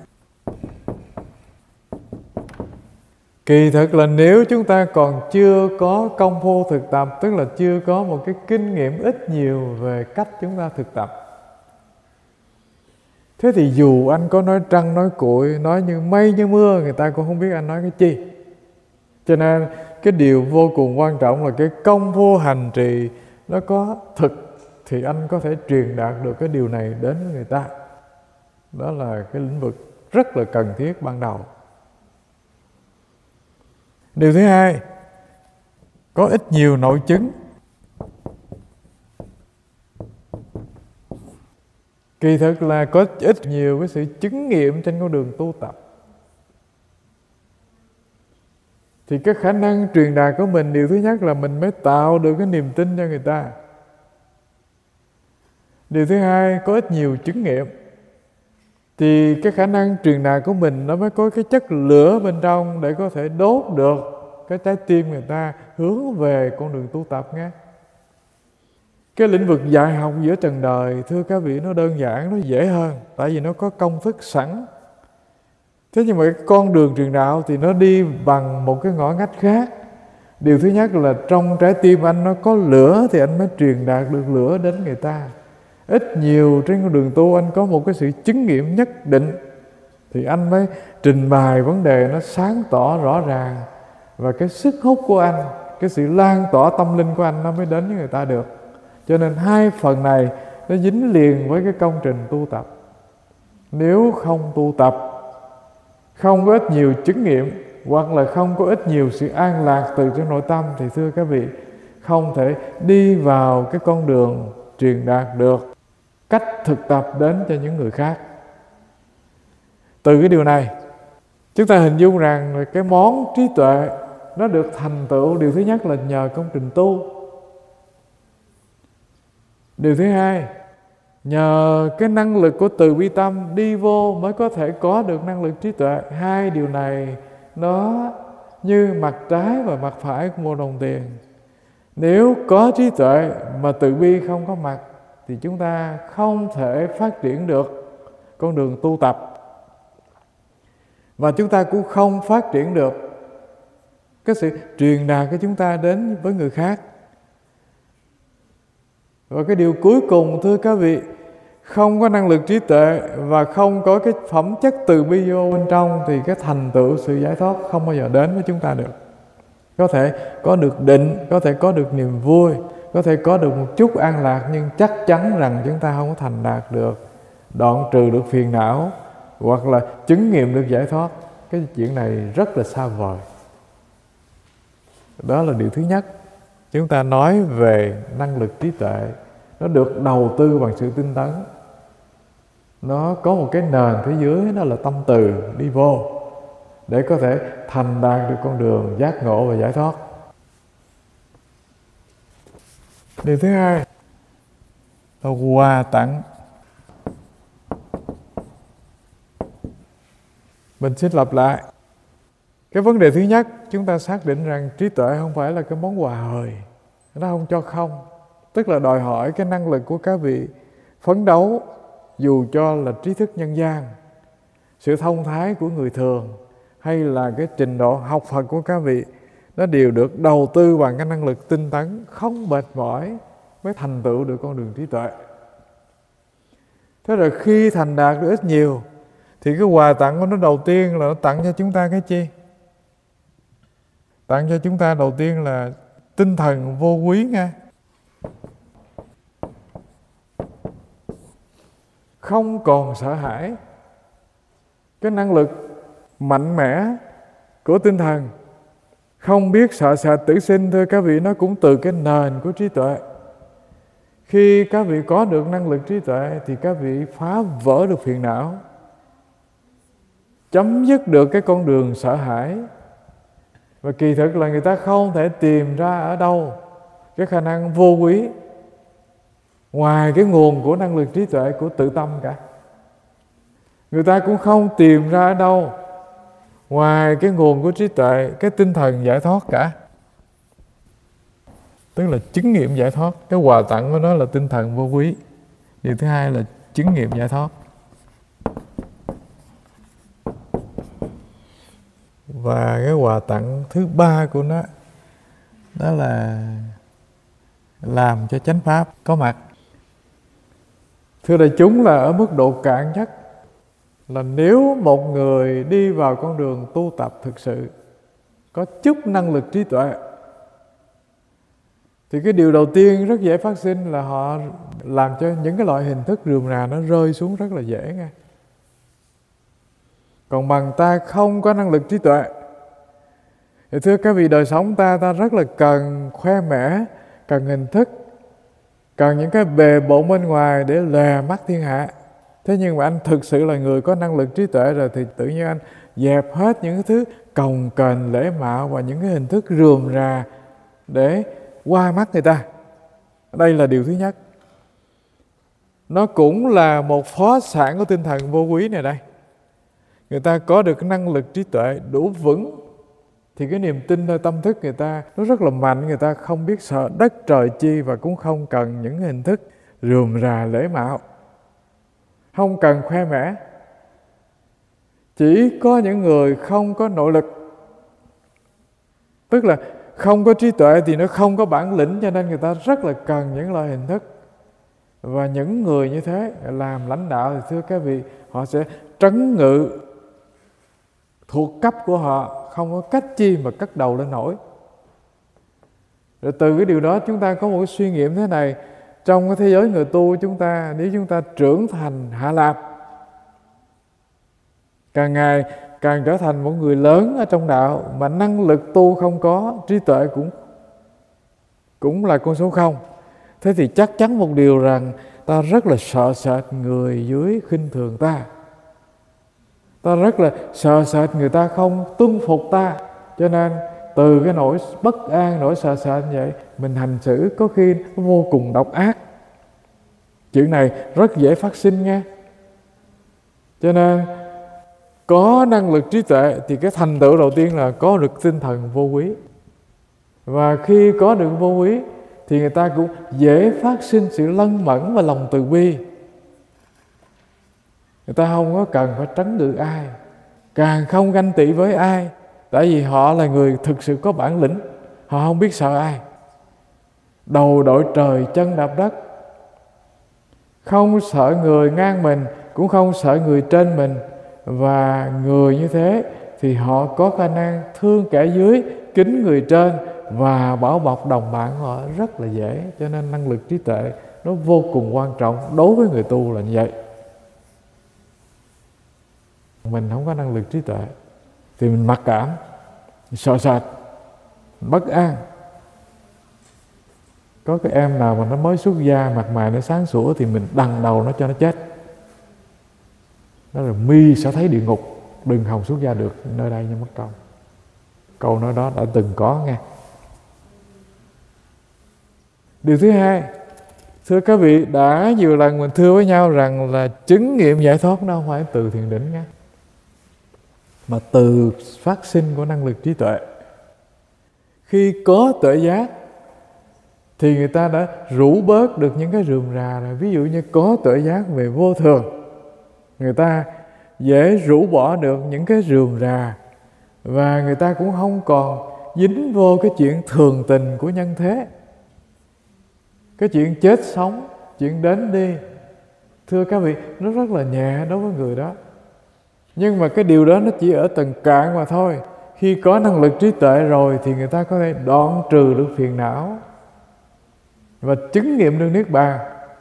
S1: Kỳ thực là nếu chúng ta còn chưa có công phu thực tập, tức là chưa có một cái kinh nghiệm ít nhiều về cách chúng ta thực tập, thế thì dù anh có nói trăng nói cuội, nói như mây như mưa, người ta cũng không biết anh nói cái chi. Cho nên cái điều vô cùng quan trọng là cái công phu hành trì nó có thực thì anh có thể truyền đạt được cái điều này đến với người ta. Đó là cái lĩnh vực rất là cần thiết ban đầu. Điều thứ hai, có ít nhiều nội chứng. Kỳ thực là có ít nhiều cái sự chứng nghiệm trên con đường tu tập, thì cái khả năng truyền đạt của mình, điều thứ nhất là mình mới tạo được cái niềm tin cho người ta. Điều thứ hai, có ít nhiều chứng nghiệm thì cái khả năng truyền đạt của mình nó mới có cái chất lửa bên trong để có thể đốt được cái trái tim người ta hướng về con đường tu tập nghe. Cái lĩnh vực dạy học giữa trần đời, thưa các vị, nó đơn giản, nó dễ hơn, tại vì nó có công thức sẵn. Thế nhưng mà cái con đường truyền đạo thì nó đi bằng một cái ngõ ngách khác. Điều thứ nhất là trong trái tim anh nó có lửa thì anh mới truyền đạt được lửa đến người ta. Ít nhiều trên con đường tu anh có một cái sự chứng nghiệm nhất định thì anh mới trình bày vấn đề nó sáng tỏ rõ ràng, và cái sức hút của anh, cái sự lan tỏa tâm linh của anh nó mới đến với người ta được. Cho nên hai phần này nó dính liền với cái công trình tu tập. Nếu không tu tập, không có ít nhiều chứng nghiệm, hoặc là không có ít nhiều sự an lạc từ trong nội tâm, thì thưa các vị, không thể đi vào cái con đường truyền đạt được cách thực tập đến cho những người khác. Từ cái điều này, chúng ta hình dung rằng là cái món trí tuệ nó được thành tựu, điều thứ nhất là nhờ công trình tu. Điều thứ hai, nhờ cái năng lực của từ bi tâm đi vô mới có thể có được năng lực trí tuệ. Hai điều này nó như mặt trái và mặt phải của một đồng tiền. Nếu có trí tuệ mà từ bi không có mặt thì chúng ta không thể phát triển được con đường tu tập, và chúng ta cũng không phát triển được cái sự truyền đạt của chúng ta đến với người khác. Và cái điều cuối cùng, thưa các vị, không có năng lực trí tuệ và không có cái phẩm chất từ bi vô bên trong thì cái thành tựu sự giải thoát không bao giờ đến với chúng ta được. Có thể có được định, có thể có được niềm vui, có thể có được một chút an lạc, nhưng chắc chắn rằng chúng ta không có thành đạt được, đoạn trừ được phiền não hoặc là chứng nghiệm được giải thoát. Cái chuyện này rất là xa vời. Đó là điều thứ nhất. Chúng ta nói về năng lực trí tuệ, nó được đầu tư bằng sự tinh tấn. Nó có một cái nền phía dưới, đó là tâm từ đi vô để có thể thành đạt được con đường giác ngộ và giải thoát. Điều thứ hai là quà tặng. Mình xin lặp lại. Cái vấn đề thứ nhất, chúng ta xác định rằng trí tuệ không phải là cái món quà hời, nó không cho không. Tức là đòi hỏi cái năng lực của các vị phấn đấu, dù cho là trí thức nhân gian, sự thông thái của người thường, hay là cái trình độ học Phật của các vị, nó đều được đầu tư bằng cái năng lực tinh tấn, không mệt mỏi mới thành tựu được con đường trí tuệ. Thế rồi khi thành đạt được ít nhiều thì cái quà tặng của nó đầu tiên là nó tặng cho chúng ta cái chi? Tặng cho chúng ta đầu tiên là tinh thần vô quý nha. Không còn sợ hãi. Cái năng lực mạnh mẽ của tinh thần, không biết sợ sệt tử sinh, thưa các vị, nó cũng từ cái nền của trí tuệ. Khi các vị có được năng lực trí tuệ thì các vị phá vỡ được phiền não, chấm dứt được cái con đường sợ hãi. Và kỳ thực là người ta không thể tìm ra ở đâu cái khả năng vô quý ngoài cái nguồn của năng lực trí tuệ của tự tâm cả. Người ta cũng không tìm ra ở đâu ngoài cái nguồn của trí tuệ, cái tinh thần giải thoát cả. tức là chứng nghiệm giải thoát. Cái quà tặng của nó là tinh thần vô quý. Điều thứ hai là chứng nghiệm giải thoát. Và cái quà tặng thứ ba của nó, đó là làm cho chánh pháp có mặt. Thưa đại chúng, là ở mức độ cạn nhất, là nếu một người đi vào con đường tu tập thực sự có chút năng lực trí tuệ, thì cái điều đầu tiên rất dễ phát sinh là họ làm cho những cái loại hình thức rườm rà nó rơi xuống rất là dễ nghe. Còn bằng ta không có năng lực trí tuệ, thì thưa các vị, đời sống ta rất là cần khoe mẽ, cần hình thức, cần những cái bề bộn bên ngoài để lè mắt thiên hạ. Thế nhưng mà anh thực sự là người có năng lực trí tuệ rồi, thì tự nhiên anh dẹp hết những cái thứ cồng kềnh lễ mạo và những cái hình thức rườm rà để qua mắt người ta. Đây là điều thứ nhất. Nó cũng là một phó sản của tinh thần vô quý này đây. Người ta có được cái năng lực trí tuệ đủ vững, thì cái niềm tin nơi tâm thức người ta nó rất là mạnh. Người ta không biết sợ đất trời chi, và cũng không cần những hình thức rườm rà lễ mạo, không cần khoe mẽ. Chỉ có những người không có nội lực, tức là không có trí tuệ, thì nó không có bản lĩnh, cho nên người ta rất là cần những loại hình thức. Và những người như thế làm lãnh đạo thì thưa các vị, họ sẽ trấn ngự thuộc cấp của họ, không có cách chi mà cất đầu lên nổi. Rồi từ cái điều đó chúng ta có một cái suy nghiệm thế này: trong cái thế giới người tu chúng ta, nếu chúng ta trưởng thành hạ lạp, càng ngày càng trở thành một người lớn ở trong đạo, mà năng lực tu không có, trí tuệ cũng là con số không, thế thì chắc chắn một điều rằng ta rất là sợ sệt người dưới khinh thường ta. Ta rất là sợ sệt người ta không tuân phục ta. Cho nên từ cái nỗi bất an, nỗi sợ sệt như vậy, mình hành xử có khi nó vô cùng độc ác. Chuyện này rất dễ phát sinh nha. Cho nên có năng lực trí tuệ thì cái thành tựu đầu tiên là có được tinh thần vô quý. Và khi có được vô quý thì người ta cũng dễ phát sinh sự lân mẫn và lòng từ bi. Người ta không có cần phải trấn ngự ai, càng không ganh tị với ai, tại vì họ là người thực sự có bản lĩnh. Họ không biết sợ ai, đầu đội trời chân đạp đất, không sợ người ngang mình, cũng không sợ người trên mình. Và người như thế thì họ có khả năng thương kẻ dưới, kính người trên, và bảo bọc đồng bạn họ rất là dễ. Cho nên năng lực trí tuệ nó vô cùng quan trọng đối với người tu là như vậy. Mình không có năng lực trí tuệ thì mình mặc cảm, sợ sệt, bất an. Có cái em nào mà nó mới xuất gia, mặt mày nó sáng sủa, thì mình đằng đầu nó cho nó chết. Đó là mi sẽ thấy địa ngục, đừng hòng xuất gia được nơi đây như mất công. Câu nói đó đã từng có nghe. Điều thứ hai, thưa các vị, đã nhiều lần mình thưa với nhau rằng là chứng nghiệm giải thoát nó không phải từ thiền định nghe, mà từ phát sinh của năng lực trí tuệ. Khi có tuệ giác thì người ta đã rũ bớt được những cái rườm rà rồi. Ví dụ như có tuệ giác về vô thường, người ta dễ rũ bỏ được những cái rườm rà, và người ta cũng không còn dính vô cái chuyện thường tình của nhân thế, cái chuyện chết sống, chuyện đến đi. Thưa các vị, nó rất là nhẹ đối với người đó. Nhưng mà cái điều đó nó chỉ ở tầng cạn mà thôi. Khi có năng lực trí tuệ rồi thì người ta có thể đoạn trừ được phiền não và chứng nghiệm được niết bàn.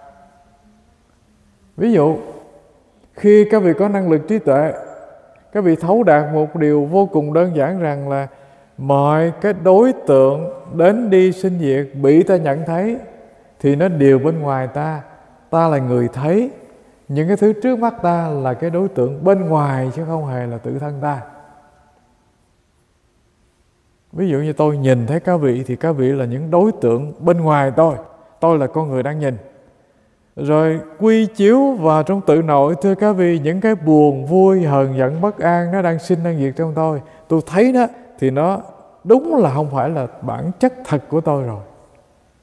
S1: Ví dụ, khi các vị có năng lực trí tuệ, các vị thấu đạt một điều vô cùng đơn giản rằng là mọi cái đối tượng đến đi sinh diệt bị ta nhận thấy thì nó đều bên ngoài ta. Ta là người thấy. Những cái thứ trước mắt ta là cái đối tượng bên ngoài, chứ không hề là tự thân ta. Ví dụ như tôi nhìn thấy các vị thì các vị là những đối tượng bên ngoài tôi là con người đang nhìn. Rồi quy chiếu vào trong tự nội, thưa các vị, những cái buồn, vui, hờn giận, bất an nó đang sinh đang diệt trong tôi thấy đó thì nó đúng là không phải là bản chất thật của tôi rồi.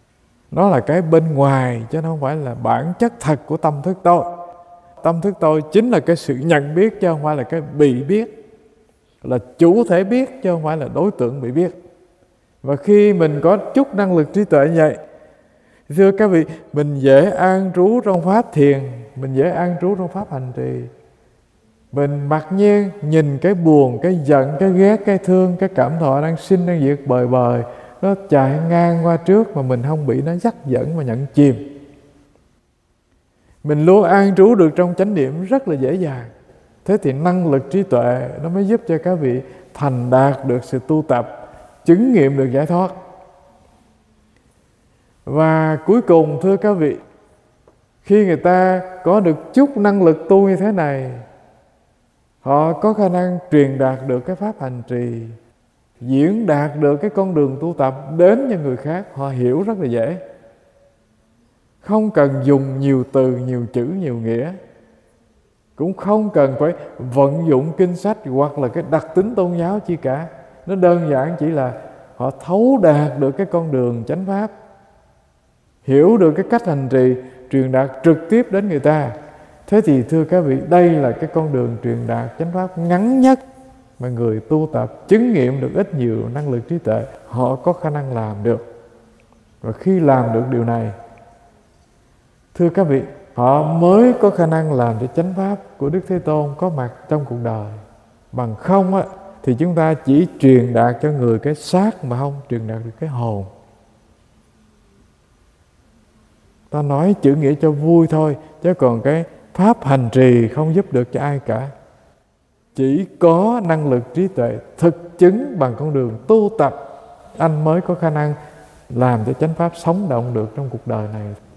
S1: Nó là cái bên ngoài chứ nó không phải là bản chất thật của tâm thức tôi. Tâm thức tôi chính là cái sự nhận biết chứ không phải là cái bị biết, là chủ thể biết chứ không phải là đối tượng bị biết. Và khi mình có chút năng lực trí tuệ như vậy, thưa các vị, mình dễ an trú trong pháp thiền, mình dễ an trú trong pháp hành trì. Mình mặc nhiên nhìn cái buồn, cái giận, cái ghét, cái thương, cái cảm thọ đang sinh đang diệt bời bời, nó chạy ngang qua trước mà mình không bị nó dắt dẫn và nhận chìm. Mình luôn an trú được trong chánh niệm rất là dễ dàng. Thế thì năng lực trí tuệ nó mới giúp cho các vị thành đạt được sự tu tập, chứng nghiệm được giải thoát. Và cuối cùng thưa các vị, khi người ta có được chút năng lực tu như thế này, họ có khả năng truyền đạt được cái pháp hành trì, diễn đạt được cái con đường tu tập đến cho người khác, họ hiểu rất là dễ. Không cần dùng nhiều từ, nhiều chữ, nhiều nghĩa, cũng không cần phải vận dụng kinh sách hoặc là cái đặc tính tôn giáo chi cả. Nó đơn giản chỉ là họ thấu đạt được cái con đường chánh pháp, hiểu được cái cách hành trì, truyền đạt trực tiếp đến người ta. Thế thì thưa các vị, đây là cái con đường truyền đạt chánh pháp ngắn nhất mà người tu tập chứng nghiệm được ít nhiều năng lực trí tuệ họ có khả năng làm được. Và khi làm được điều này, thưa các vị, họ mới có khả năng làm cho chánh pháp của Đức Thế Tôn có mặt trong cuộc đời. Bằng không á, thì chúng ta chỉ truyền đạt cho người cái xác mà không truyền đạt được cái hồn. Ta nói chữ nghĩa cho vui thôi, chứ còn cái pháp hành trì không giúp được cho ai cả. Chỉ có năng lực trí tuệ thực chứng bằng con đường tu tập, anh mới có khả năng làm cho chánh pháp sống động được trong cuộc đời này.